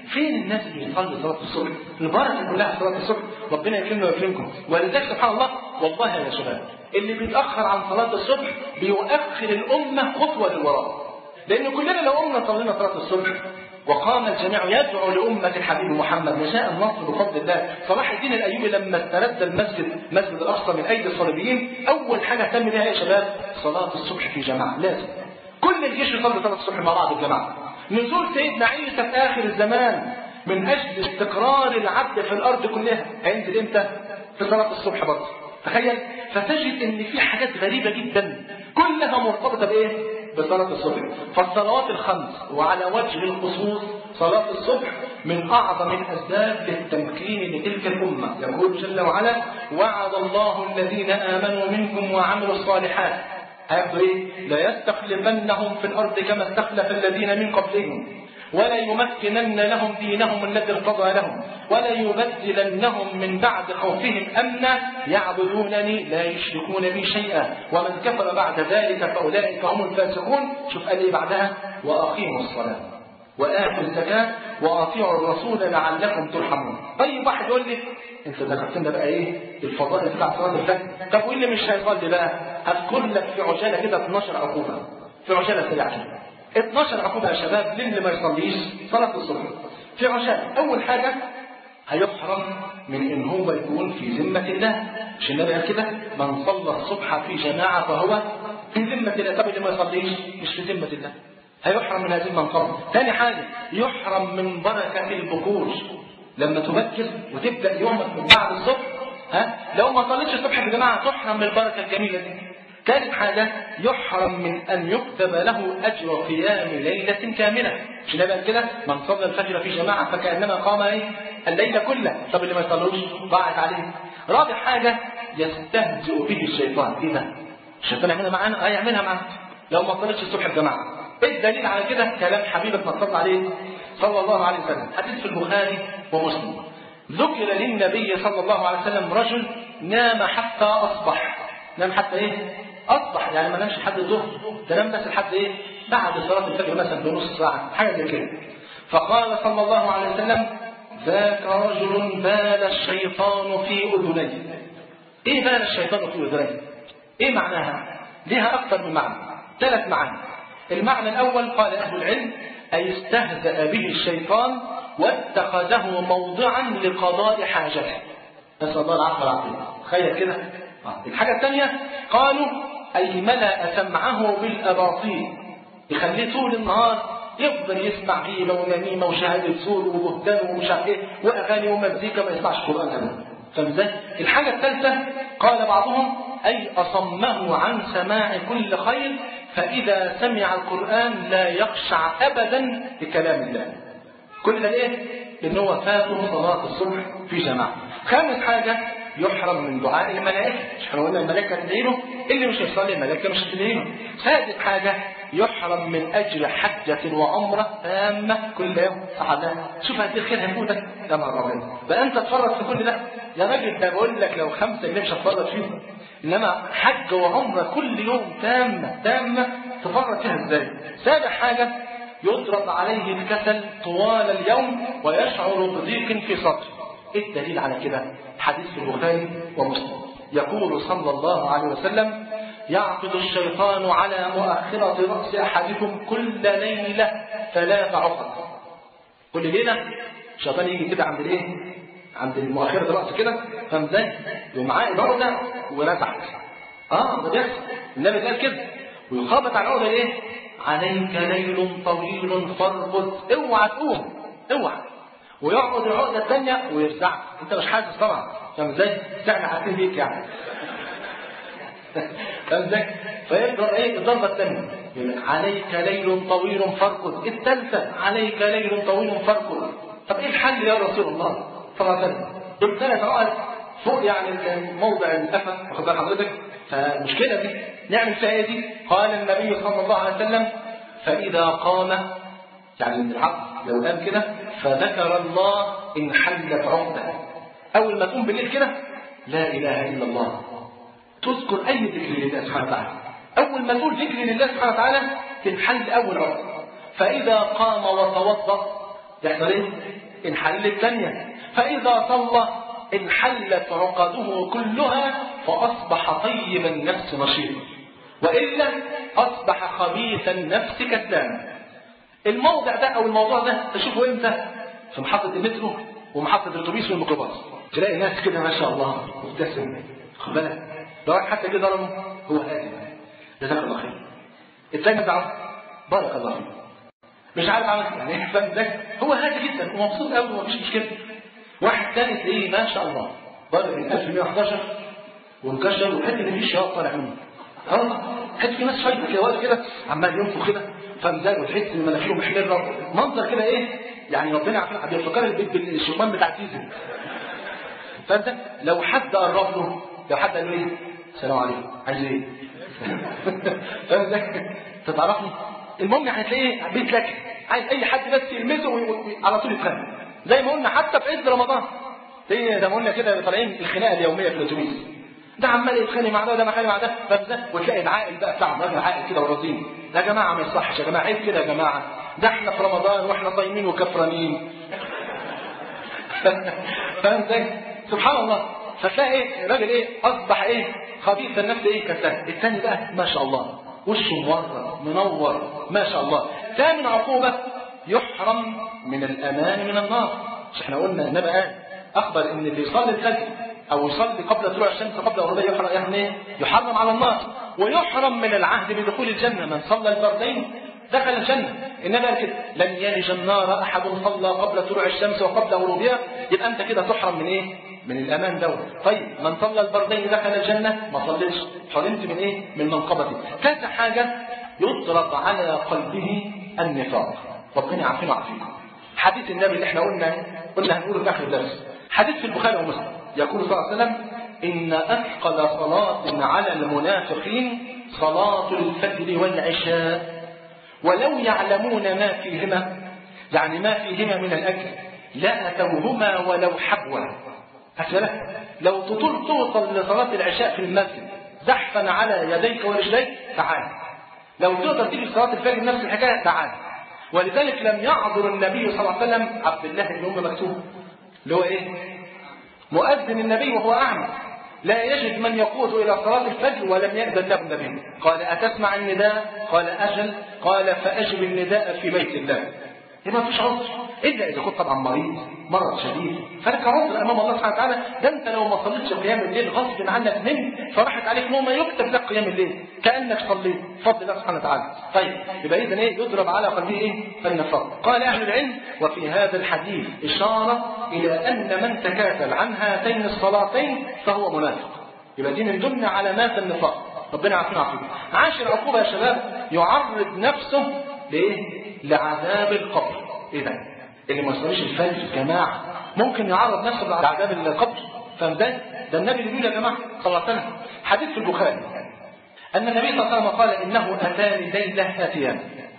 فين الناس اللي بتصلي صلاه الصبح؟ البركه كلها في صلاه الصبح، ربنا يكرمنا ويكرمكم. ولذلك سبحان الله والله يا شباب اللي بيتاخر عن صلاه الصبح بيؤخر الامه خطوه للوراء. لان كلنا لو قمنا صلينا صلاه الصبح وقام الجميع يدعو لأمة الحبيب محمد وجاء النصر بفضل الله. صلاح الدين الأيوبي لما استرد المسجد مسجد الأقصى من أيدي الصليبيين أول حاجة اهتم بها يا شباب صلاة الصبح في جماعة، لازم كل الجيش يصلي صلاة الصبح مع بعض الجماعة. نزول سيدنا عيسى في آخر الزمان من أجل استقرار العبد في الأرض كلها هينزل إمتى؟ في صلاة الصبح برضه. تخيل، فتجد إن في حاجات غريبة جدا كلها مرتبطة بإيه؟ بصلاة الصبح. فالصلوات الخمس وعلى وجه الخصوص صلاة الصبح من أعظم الأسباب للتمكين لتلك الأمة. يقول جل وعلا: وعد الله الذين آمنوا منكم وعملوا الصالحات هياخدوا إيه؟ لا يستخلفنهم في الأرض كما استخلف الذين من قبلهم ولا يمكنن لهم دينهم الذي ارتضى لهم ولا يبدلنهم من بعد خوفهم أمنا يعبدونني لا يشركون بي شيئا ومن كفر بعد ذلك فأولئك هم الفاسقون. شوف قال إيه بعدها: وأقيموا الصلاة وآتوا الزكاة وأطيعوا الرسول لعلكم ترحمون. طيب واحد يقول لي انت ذكرت لنا بقى ايه الفضائل بتاع صلاه الفجر، طب واللي مش هيصلي بقى؟ هذكر لك في عجاله كده اثناشر عقوبه في عجاله سريعه. اثناشر عقوبه يا شباب للي ما يصليش صلاه الصبح في عجاله. اول حاجه هيحرم من ان هو يكون في ذمه الله، مش النبي قال كده: من صلى الصبح في جماعه فهو في ذمه الله. طب اللي ما يصليش مش في ذمه الله، هيحرم من هذه المنقبه. ثاني حاجه يحرم من بركه البكور، لما تبكر وتبدا يومك من بعد الصبح، ها لو ما صليتش الصبح يا جماعه تحرم من البركه الجميله دي. ثالث حاجه يحرم من ان يكتب له اجر قيام ليله كامله، مش النبي قال كده: من صلى الفجر في جماعه فكانما قام ايه الليل كله. طب اللي ما يصلوش ضاعت عليه. رابع حاجه يستهزئ به الشيطان. ايه ده؟ الشيطان يعملها معانا؟ اه يعملها معانا لو ما صليتش الصبح يا جماعه. ايه الدليل على كده؟ كلام حبيبك ما صلى عليه صلى الله عليه وسلم، حديث في البخاري ومسلم. ذكر للنبي صلى الله عليه وسلم رجل نام حتى اصبح. نام حتى ايه؟ اصبح، يعني ما نامش لحد الظهر، ده نام بس لحد ايه؟ بعد صلاه الفجر مثلا بنص ساعه حاجه زي كده. فقال صلى الله عليه وسلم: ذاك رجل بال الشيطان في اذنيه. ايه بال الشيطان في اذنيه؟ ايه معناها؟ ليها اكثر من معنى، ثلاث معاني. المعنى الاول قال اهل العلم: اي استهزأ به الشيطان واتخذه موضعا لقضاء حاجته. نسأل الله العفو والعافية. تخيل كده. الحاجة الثانية قالوا: أي ملأ سمعه بالأباطيل، يخليه طول النهار يفضل يسمع غيبة ونميمة وشهادة زور وبهتان ومش عارف ايه وأغاني ومزيكا، ما يسمعش قرآن أبدا. فاهم ازاي؟ الحاجة الثالثة قال بعضهم: أي أصمه عن سماع كل خير، فإذا سمع القرآن لا يخشع أبدا لكلام الله. كل ده ايه؟ إن هو فاته صلاة الصبح في جماعة. خامس حاجة يحرم من دعاء الملائكة، مش احنا قلنا الملائكة تدعيله؟ اللي مش هيصلي الملائكة مش هتدعيله. سادس حاجة يحرم من أجر حجة وعمرة تامة كل يوم. صحابة شوف هذه الخير هيفوتك يا نهار أبيض، بقى أنت تفرط في كل ده يا راجل؟ ده بقول لك لو خمسة اللي مش هتفرط فيهم، إنما حج وعمرة كل يوم تامة تامة تفرط فيها إزاي؟ سابع حاجة يضرب عليه الكسل طوال اليوم ويشعر بضيق في صدره. ايه الدليل على كده؟ حديث في البخاري ومسلم يقول صلى الله عليه وسلم: يعقد الشيطان على مؤخرة رأس أحدكم كل ليلة ثلاث عقد. كل ليلة الشيطان يجي كده عند الايه؟ عند مؤخرة الرأس كده، فاهم ازاي؟ ومعاه العقدة ورزعك. اه ده بيحصل، النبي قال كده. ويخابط على العقدة ايه؟ عليك ليل طويل فارقد، اوعى تقوم، اوعى. ويقعد العقده الثانيه ويرزعك، انت مش حاسس طبعا، فاهم ازاي؟ ساعه عارفين بيك يعني. فاهم ازاي؟ فيقدر ايه الضربه الثانيه؟ يقول لك عليك ليل طويل فارقد. الثالثه عليك ليل طويل فارقد. طب ايه الحل يا رسول الله؟ فقال دول ثلاث عقد فوق يعني موضع القفا، واخد بال حضرتك؟ فالمشكله دي نعمل فيها ايه دي؟ قال النبي صلى الله عليه وسلم: فاذا قام، يعني من العقد لو قام كده فذكر الله انحلت عقده. اول ما تقوم بالليل كده لا اله الا الله، تذكر اي ذكر لله سبحانه وتعالى، اول ما تقول ذكر لله سبحانه وتعالى تنحل اول عقده. فاذا قام وتوضا يحصل ايه؟ انحل الثانية. فإذا صلى انحلت عقده كلها فأصبح طيب النفس نشيطا، وإلا أصبح خبيث النفس كسلانا. الموضع ده أو الموضوع ده تشوفه إمتى؟ في محطة المترو ومحطة الأتوبيس والميكروباص، تلاقي ناس كده ما شاء الله مبتسم، خد بالك لو واحد حتى كده ظلمه هو هادي، جزاك الله خير. الثاني ده بارك الله فيك، مش عارف عمل يعني فاهم ده، هو هادي جدا ومبسوط قوي ومفيش مشكله. واحد ثاني تلاقيه ما شاء الله ضارب من ألف ومئة وأحد عشر ومكشر وحته ان في شياط طالع منه. اه حته في ناس فايته كده واقف كده عمال ينفخ كده فمزاج وتحس ان مناخيره محمره، منظر كده ايه يعني ربنا يعافينا، بيفكر البيت بالشيطان بتاع تيزن. فانت لو حد قرب له، لو حد قال له ايه السلام عليكم عايز ايه؟ فاهم ازاي؟ تتعرفني؟ المهم يعني هتلاقيه بيت لك عايز اي حد بس يلمسه وعلى طول يتخانق، زي ما قلنا حتى في عز رمضان زي ما قلنا كده طالعين الخناقه اليوميه في الاتوبيس، ده عمال يتخانق مع ده وده مخانق مع ده، فاهم؟ وتلاقي العاقل بقى بتاع راجل عاقل كده ورزين، يا جماعه ما يصحش يا جماعه، عيب كده يا جماعه، ده احنا في رمضان واحنا صايمين وكفرانين. فاهم ازاي؟ سبحان الله. فتلاقي ايه الراجل ايه اصبح ايه خبيث النفس ايه كسلان. الثاني بقى ما شاء الله وشه مورد منور ما شاء الله. ثامن عقوبه يحرم من الامان من النار. مش احنا قلنا النبي قال اخبر ان اللي يصلي الفجر او يصلي قبل طلوع الشمس قبل غروبها يحرم يعني يحرم على النار، ويحرم من العهد بدخول الجنه. من صلى الفردين دخل الجنه. النبي قال كده لن يلج النار احد صلى قبل طلوع الشمس وقبل غروبها. يبقى انت كده تحرم من ايه؟ من الامان دوت. طيب من صلى الفردين دخل الجنه، ما صليش حرمت من ايه؟ من منقبته. كذا حاجه يطرق على قلبه النفاق. ربنا يعافينا ويعافيكم. حديث النبي اللي احنا قلنا قلنا هنقوله في اخر الدرس، حديث في البخاري ومسلم، يقول صلى الله عليه وسلم ان اثقل صلاه على المنافقين صلاه الفجر والعشاء ولو يعلمون ما فيهما، يعني ما فيهما من الاجر لاتوهما ولو حبوا. أسألك لو تطول توصل لصلاة العشاء في المسجد زحفا على يديك ورجليك تعال، لو تقدر تيجي صلاة الفجر نفس الحكاية تعال. ولذلك لم يعذر النبي صلى الله عليه وسلم عبد الله بن أم مكتوم اللي هو ايه؟ مؤذن النبي وهو أعمى، لا يجد من يقود إلى صلاة الفجر ولم يأذن له النبي. قال أتسمع النداء؟ قال أجل. قال فأجب النداء في بيت الله. يبقى ما فيش عذر الا اذا كنت طبعا مريض مرض شديد، فلك عذر امام الله سبحانه وتعالى. ده انت لو ما صليتش قيام الليل غصب عنك نمت فراحت عليك نومه يكتب لك قيام الليل كانك صليت بفضل الله سبحانه وتعالى. طيب يبقى اذا ايه؟ يضرب على قلبه ايه؟ النفاق. قال اهل العلم وفي هذا الحديث اشاره الى ان من تكاسل عن هاتين الصلاتين فهو منافق. يبقى دي من ضمن علامات النفاق. ربنا يعافينا ويعافيكم. عاشر عقوبه يا شباب، يعرض نفسه لايه؟ لعذاب القبر. ايه ده؟ اللي ما يصليش الفجر يا جماعه ممكن يعرض نفسه لعذاب القبر. فاهم ده؟ ده النبي اللي بيقول يا جماعه صلى الله عليه وسلم، حديث في البخاري ان النبي صلى الله عليه وسلم قال انه اتاني ليله اتيان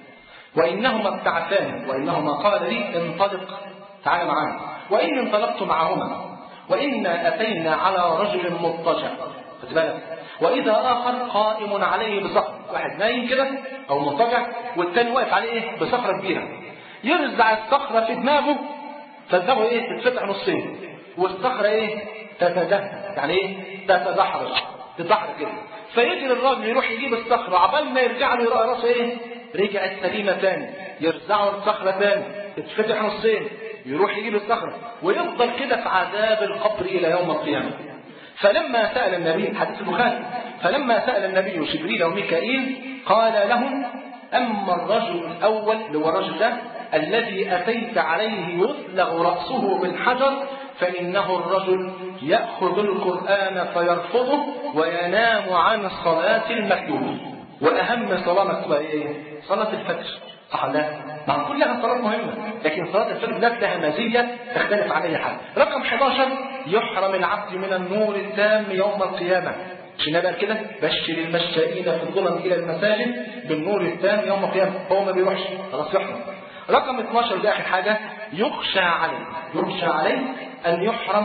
وانهما ابتعثان وانهما قال لي انطلق تعال معنا، واني انطلقت معهما وانا اتينا على رجل مضطجع خد بالك، واذا اخر قائم عليه بصخر، واحد نايم كده او مضطجع والثاني واقف عليه ايه؟ بصخره كبيره، يرزع الصخره في دماغه فدماغه ايه؟ تتفتح نصين والصخره ايه؟ تتدهن، يعني ايه؟ تتدحرج تتدحرج كده. فيجري الراجل يروح يجيب الصخره، عبال ما يرجع له يلاقي راسه ايه؟ رجعت سليمه ثاني، يرزعه الصخره ثاني تتفتح نصين، يروح يجيب الصخره ويفضل كده في عذاب القبر الى يوم القيامه. فلما سأل النبي، حديث البخاري، فلما سأل النبي جبريل وميكائيل قال لهم أما الرجل الأول اللي هو الرجل ده الذي أتيت عليه يثلغ رأسه بالحجر فإنه الرجل يأخذ القرآن فيرفضه وينام عن الصلاة المكتوبة. وأهم صلاة مكتوبة إيه؟ صلاة الفجر. صح لا؟ مع كلها صلاة مهمة، لكن صلاة الفجر لها مزية تختلف عن أي حاجة. رقم أحد عشر يحرم العبد من النور التام يوم القيامة. عشان بقى كده بشر المشائين في الظلم إلى المساجد بالنور التام يوم القيامة، هو ما بيروحش خلاص يحرم. رقم اثناشر ده آخر حاجة، يخشى عليه يخشى عليه أن يحرم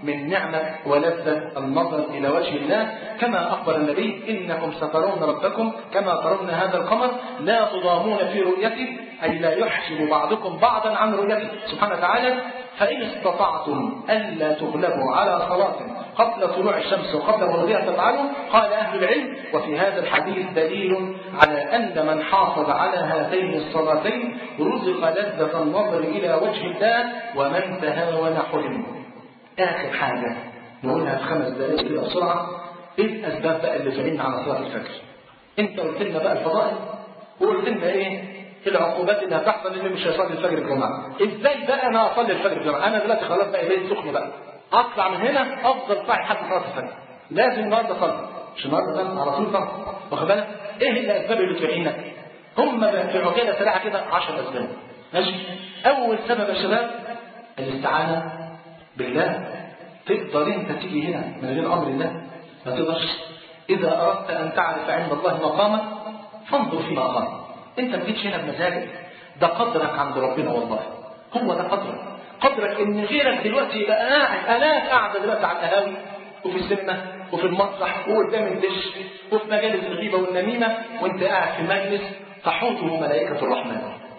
من نعمة ولذة النظر إلى وجه الله، كما أخبر النبي: إنكم سترون ربكم كما ترون هذا القمر لا تضامون في رؤيته، أي لا يحجب بعضكم بعضا عن رؤيته سبحانه وتعالى. فإن استطعتم ألا تغلبوا على صلاة قبل طلوع الشمس وقبل غروبها فافعلوا. قال أهل العلم: وفي هذا الحديث دليل على أن من حافظ على هاتين الصلاتين رزق لذة النظر إلى وجه الله، ومن تهاون حرم. آخر حاجة نقولها في خمس دقائق كده بسرعة: إيه الأسباب بقى اللي جايين على صلاة الفجر؟ أنت قلت لنا بقى الفضائل، وقلت لنا إيه العقوبات اللي هتحصل اللي مش هيصلي الفجر الجمعة. إزاي بقى أنا أصلي الفجر الجمعة؟ أنا دلوقتي خلاص بقى بيت سخن بقى، أطلع من هنا أفضل صاحي حتى صلاة الفجر، لازم النهارده أصلي، مش النهارده ده على طول صلاة. واخد بالك؟ إيه الأسباب اللي تعينك؟ هم في عجالة سريعة كده عشر أسباب. ماشي؟ أول سبب يا شباب الاستعانة بالله. تقدر انت تيجي هنا من غير امر الله؟ ما تقدرش. اذا اردت ان تعرف عند الله مقامك فانظر في مقامك. انت ما جيتش هنا بمزاجك، ده قدرك عند ربنا. والله هو ده قدرك. قدرك ان غيرك دلوقتي يبقى قاعد، الاف قاعده دلوقتي على القهاوي وفي السينما وفي المسرح وقدام الدش وفي مجالس الغيبه والنميمه، وانت قاعد في مجلس تحوطه ملائكه الرحمن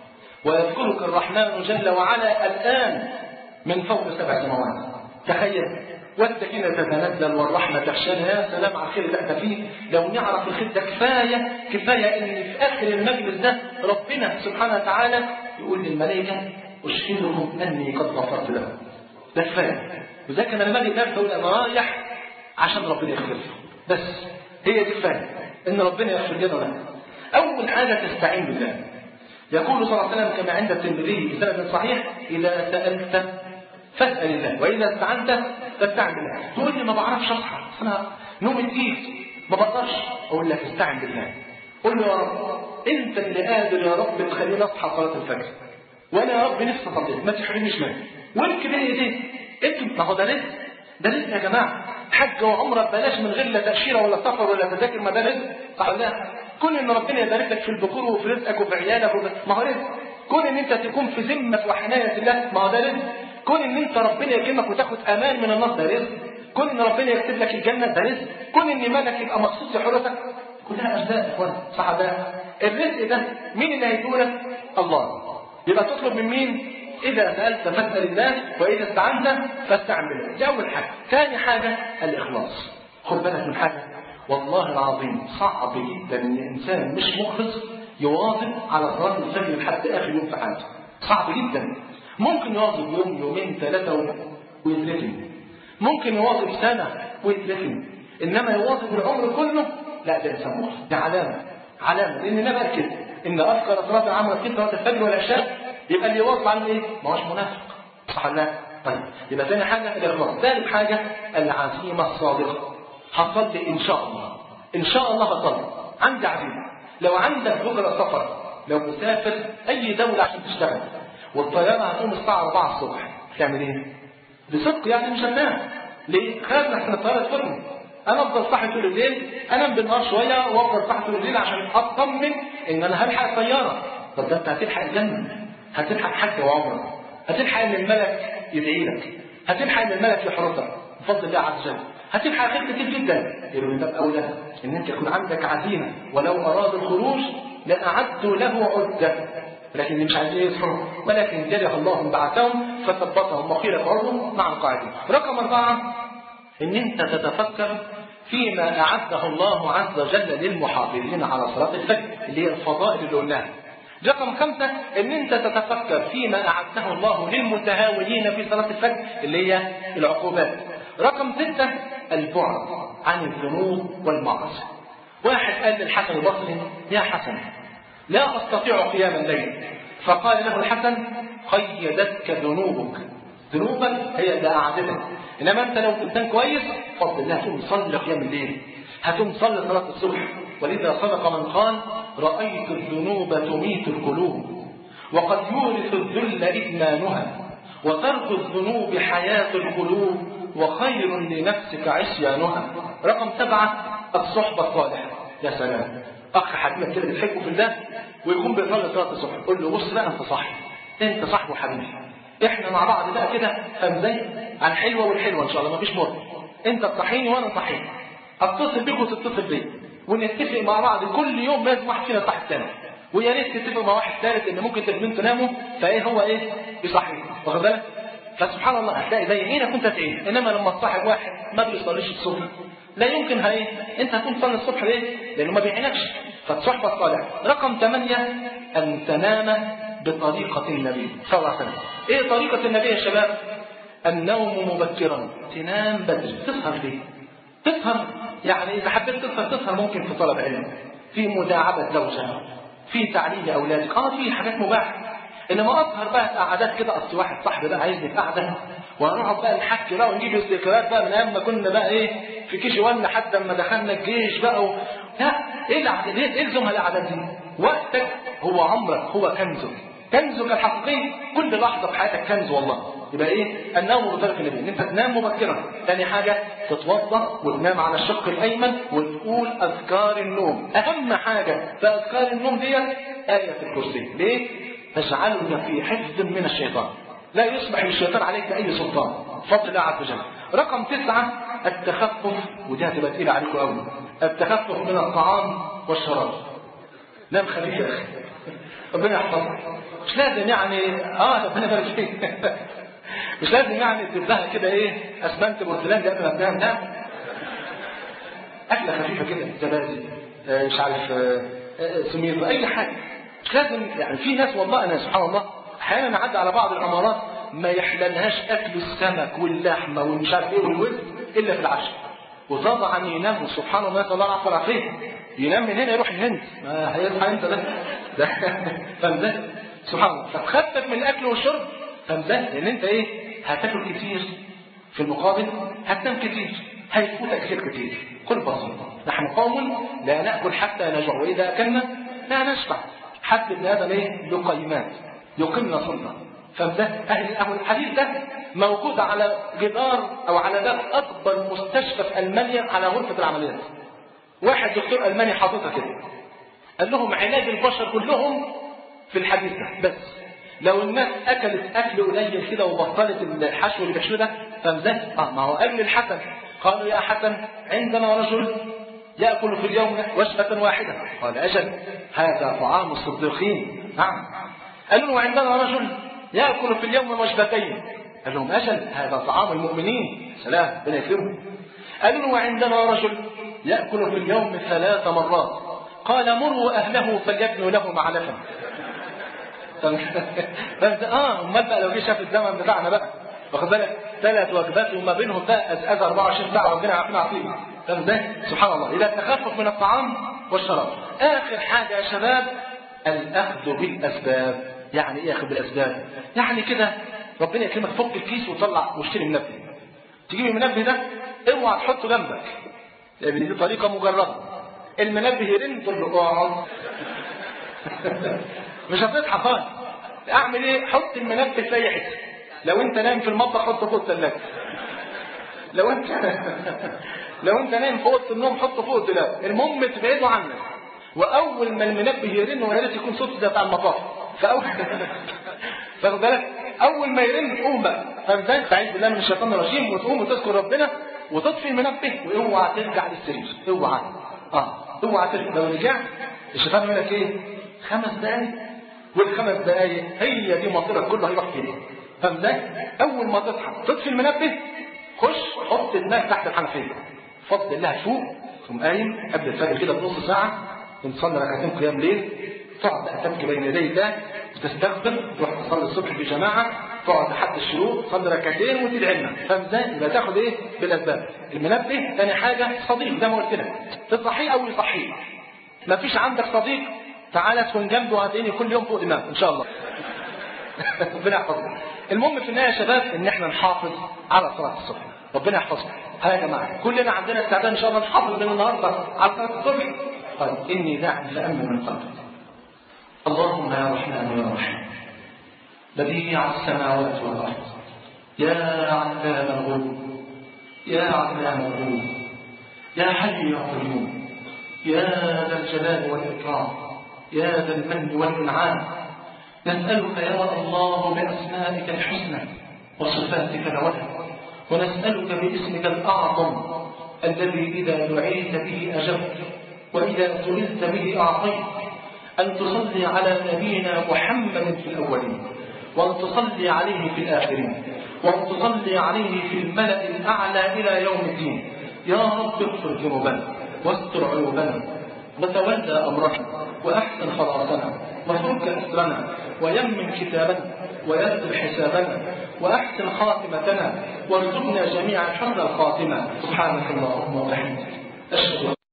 ويذكرك الرحمن جل وعلا الان من فوق سبع سماوات. تخيل، والسكينة تتنزل والرحمة تخشانا. يا سلام على الخير اللي احنا فيه. لو نعرف الخير ده كفاية كفاية ان في اخر المجلس ده ربنا سبحانه وتعالى يقول للملائكة: اشهدكم اني قد غفرت لهم. ده كفاية. وذا كان لما اجي نفسه يقول انا رايح عشان ربنا يغفر لي. بس هي دي كفاية ان ربنا يغفر لنا ولنا. اول حاجة تستعين بالله. يقول صلى الله عليه وسلم كما عند الترمذي بسند صحيح: اذا سألت فاسأل الله وإذا استعنت فاستعن بالله. تقول لي ما بعرفش أصحى، أنا نومي تقيل ما بقدرش. أقول لك استعن بالله. قل له: يا رب أنت اللي قادر يا رب تخليني أصحى صلاة الفجر، وأنا يا رب نفسي أصلي، ما تحرمنيش منه. وانك بين إيديك أنت، ما هو ده رزق، ده رزق يا جماعة. حج وعمرة ببلاش من غير لا تأشيرة ولا سفر ولا تذاكر، ما ده رزق. صح ولا لا؟ كون إن ربنا يبارك لك في البكور وفي رزقك وفي عيالك وفي... ما هو رزق. كون إن أنت تكون في ذمة وحناية الله، ما هو ده رزق. كون ان انت ربنا يكرمك وتاخد امان من النار، ده رزق. كون ان ربنا يكتب لك الجنه، ده رزق. كون ان مالك يبقى مخصوص لحرتك، كلها ارزاق يا اخوان. صح ده؟ الرزق ده مين اللي هيدولك؟ الله. يبقى تطلب من مين؟ اذا سالت فاسال الله واذا استعنت فاستعن بالله. دي اول حاجه. ثاني حاجه الاخلاص. خد بالك من حاجه، والله العظيم صعب جدا ان انسان مش مخلص يواظب على صلاه الفجر لحد اخر يوم في حياته. صعب جدا. ممكن يواظب يوم يومين ثلاثة ويتركن، ممكن يواظب سنة ويتركن، إنما يواظب العمر كله لا، ده إنسان مخلص. ده علامة علامة لأن أنا بأكد إن أذكر صلاة العمل في صلاة الفجر والعشاء، يبقى اللي يواظب على إيه؟ ما هوش منافق. صح ولا لا؟ طيب يبقى ثاني حاجة الإخلاص. ثالث حاجة العزيمة الصادقة. هصلي إن شاء الله، إن شاء الله هصلي، عندي عزيمة. لو عندك بكرة سفر، لو مسافر أي دولة عشان تشتغل والطيارة هتقوم الساعة أربعة الصبح، تعمل ايه؟ بصدق يعني مش هنام. ليه؟ خايف احسن الطيارة تفرمي. انا افضل صاحي طول الليل، انام بالنهار شوية وافضل صاحي طول الليل عشان اطمن ان انا هلحق الطيارة. طب ده انت هتلحق الجنة، هتلحق حج وعمرة، هتلحق ان الملك يدعي لك، هتلحق ان الملك يحرسك بفضل الله عز وجل، هتلحق خير كتير جدا. يبقى من باب اولى ان انت يكون عندك عزيمة، ولو اراد الخروج لأعدوا له عدة، لكن اللي مش عايزين يصحوا ولكن جرح الله بعثهم فثبتهم وقيل اقعدوا مع القاعدين. رقم أربعة إن أنت تتفكر فيما أعده الله عز وجل للمحافظين على صلاة الفجر اللي هي الفضائل اللي قلناها. رقم خمسة إن أنت تتفكر فيما أعده الله للمتهاونين في صلاة الفجر اللي هي العقوبات. رقم ستة البعد عن الذنوب والمعاصي. واحد قال للحسن البصري: يا حسن لا أستطيع قيام الليل. فقال له الحسن: قيدتك ذنوبك. ذنوبك هي اللي قعدتك، إنما أنت لو كنت كويس فضل الله هتقوم تصلي قيام الليل، هتقوم تصلي صلاة الصبح. ولذا صدق من قال: رأيت الذنوب تميت القلوب وقد يورث الذل إدمانها، وترك الذنوب حياة القلوب وخير لنفسك عصيانها. رقم سبعة الصحبة الصالحة. يا سلام، أخ حبيبك كده بتحبه في الله ويكون بيصلي صلاة الصبح، قول له: بص بقى أنت صاحبي، أنت صاحبه حبيبي، احنا مع بعض بقى كده فاهم ازاي؟ على الحلوه والحلوه ان شاء الله مفيش مر. انت تصحيني وانا صحيح. اتصل بيك وتتصل بيا ونتفق مع بعض كل يوم لازم واحد فينا يصحي الثاني. ويا ريت تتفقوا مع واحد ثالث ان ممكن تناموا تناموا فايه هو ايه؟ يصحي. واخد بالك؟ فسبحان الله هتلاقي زي حين كنت تعين، انما لما تصاحب واحد ما بيصليش الصبح لا يمكن هاي انت هتكون تصلي الصبح ليه؟ لانه ما بيعينكش. فالصحبه الصالحه. رقم ثمانية ان تنام بطريقه النبي صلى الله عليه وسلم. ايه طريقه النبي يا شباب؟ النوم مبكرا، تنام بدري. تسهر ليه؟ تسهر يعني اذا حبيت تسهر تسهر ممكن في طلب علم، في مداعبه زوجها، في تعليم اولادك، اه في حاجات مباحه. انما اسهر بقى في قعدات كده، اصل واحد صاحبي بقى عايزني في قعده وهنقعد بقى نحكي بقى ونجيب الذكريات بقى من ايام ما كنا بقى ايه في كيجي واحد لحد ما دخلنا الجيش بقى و... لا ايه القعدات دي؟ ايه الزمها القعدات دي؟ وقتك هو عمرك، هو كنزك، كنزك الحقيقي، كل لحظه في حياتك كنز والله. يبقى ايه؟ النوم بطريقه النبي، ان انت تنام مبكرا. ثاني حاجه تتوضا وتنام على الشق الايمن وتقول اذكار النوم. اهم حاجه في اذكار النوم ديت ايه الكرسي. ليه؟ تجعلك في حفظ من الشيطان، لا يصبح الشيطان عليك باي سلطان، فضل الله عز وجل. رقم تسعه التخفف، ودي هتبقى تقيله عليكم قوي، التخفف من الطعام والشراب. نام خفيف يا اخي ربنا يحفظك. مش لازم يعني اه ربنا يبارك فيك مش لازم يعني تبدأها كده ايه اسمنت بورسلان قبل ما تنام. لا اكله خفيفه كده، زبادي آه مش عارف آه آه سمير اي حاجه. مش لازم يعني. في ناس والله انا سبحان الله احيانا نعدي على بعض العمارات ما يحللهاش اكل السمك واللحمه والمش عارف ايه والوز الا في العشاء، وطبعا ينام سبحان الله نسال الله العافيه والعافيه، ينام من هنا يروح الهند، ما هيصحى انت ده ده فاهم سبحان الله. فتخفف من الاكل والشرب فاهم لان انت ايه هتاكل كتير، في المقابل هتنام كتير، هيفوتك خير كتير. كل بسيطه، نحن قوم لا ناكل حتى نجوع واذا اكلنا لا نشبع. حتى ابن ادم ايه لقيمات يقمن صلبا. فده اهل الحديث ده موجود على جدار او على باب اكبر مستشفى في المانيا على غرفه العمليات. واحد دكتور الماني حاططها كده قال لهم علاج البشر كلهم في الحديث ده، بس لو الناس اكلت اكل قليل كده وبطلت الحشو اللي بيحشوه ده فازاي؟ اه ما هو قال للحسن قالوا يا حسن عندنا رجل ياكل في اليوم وجبه واحده، قال اجل هذا طعام الصديقين. نعم. قالوا له عندنا رجل ياكل في اليوم وجبتين، قال لهم اجل هذا طعام المؤمنين. سلام ربنا يكرمه. قالوا له وعندنا رجل ياكل في اليوم ثلاث مرات، قال مروا اهله فليبنوا له معلفا. اه امال بقى لو جه شاف الزمن بتاعنا بقى واخد بالك ثلاث وجبات وما بينهم بقى ازاز أربعة وعشرين ساعه ربنا يعافينا عافيه. فاهم ازاي؟ سبحان الله. اذا التخفف من الطعام والشراب. اخر حاجه يا شباب الاخذ بالاسباب. يعني ايه اخذ بالاسباب؟ يعني كده ربنا يكرمك فك الكيس وطلع واشتري منبه. تجيب المنبه ده اوعى تحطه جنبك لان دي طريقه مجرده. المنبه يرن تقول له اقعد مش هتصحى خالص. اعمل ايه؟ حط المنبه في اي حته. لو انت نايم في المطبخ حطه فوق الثلاجه. لو انت لو انت نايم في اوضه النوم حطه فوق الدولاب. المهم تبعده عنك. واول ما المنبه يرن ويا ريت يكون صوت زي بتاع المطاف. فاول فاخد بالك اول ما يرن قوم بقى. فاهم ازاي؟ تعيذ بالله من الشيطان الرجيم وتقوم وتذكر ربنا وتطفي المنبه واوعى ترجع للسرير. اوعى اه اوعى ترجع. لو رجعت الشيطان يقول لك ايه؟ خمس دقايق والخمس دقايق هي دي مصيرك كله هيروح فين. فاهم ازاي؟ اول ما تصحى تطفي المنبه خش حط دماغك تحت الحنفيه. فضل الله فوق ثم قايم قبل الفجر كده بنص ساعه تصلي ركعتين قيام ليل. تقعد بقى تبكي بين يدي الله وتستغفر. تروح تصلي الصبح في جماعه تقعد لحد الشروق تصلي ركعتين وتدعي لنا. فاهم ازاي؟ يبقى تاخد ايه؟ بالاسباب. المنبه ثاني حاجه صديق زي ما قلت لك تصحيه او يصحيه. ما فيش عندك صديق تعالى تكون جنبه وهتلاقيني كل يوم فوق دماغه ان شاء الله. ربنا يحفظنا. المهم في النهايه يا شباب ان احنا نحافظ على صلاه الصبح. ربنا يحفظنا. ها يا جماعه كلنا عندنا استعداد ان شاء الله نحافظ من النهارده على صلاه الصبح. قال اني داع لامن من قلبك. اللهم يا رحمن يا رحيم بديع السماوات والارض يا علام الغيوب يا علام الغيوب يا حي يا قيوم يا ذا الجلال والاكرام يا ذا المن والانعام نسألك يا الله بأسمائك الحسنى وصفاتك العلى، ونسألك باسمك الأعظم الذي إذا دعيت به أجبت وإذا سئلت به أعطيت، أن تصلي على نبينا محمد في الأولين، وأن تصلي عليه في الآخرين، وأن تصلي عليه في الملأ الأعلى إلى يوم الدين. يا رب اغفر ذنوبنا واستر عيوبنا وتولى أمرنا وأحسن خلاصنا وفك أسرنا ويمن كتابنا ويسر حسابنا وأحسن خاتمتنا وارزقنا جميعا حسن الخاتمة. سبحانك اللهم وبحمدك أشهد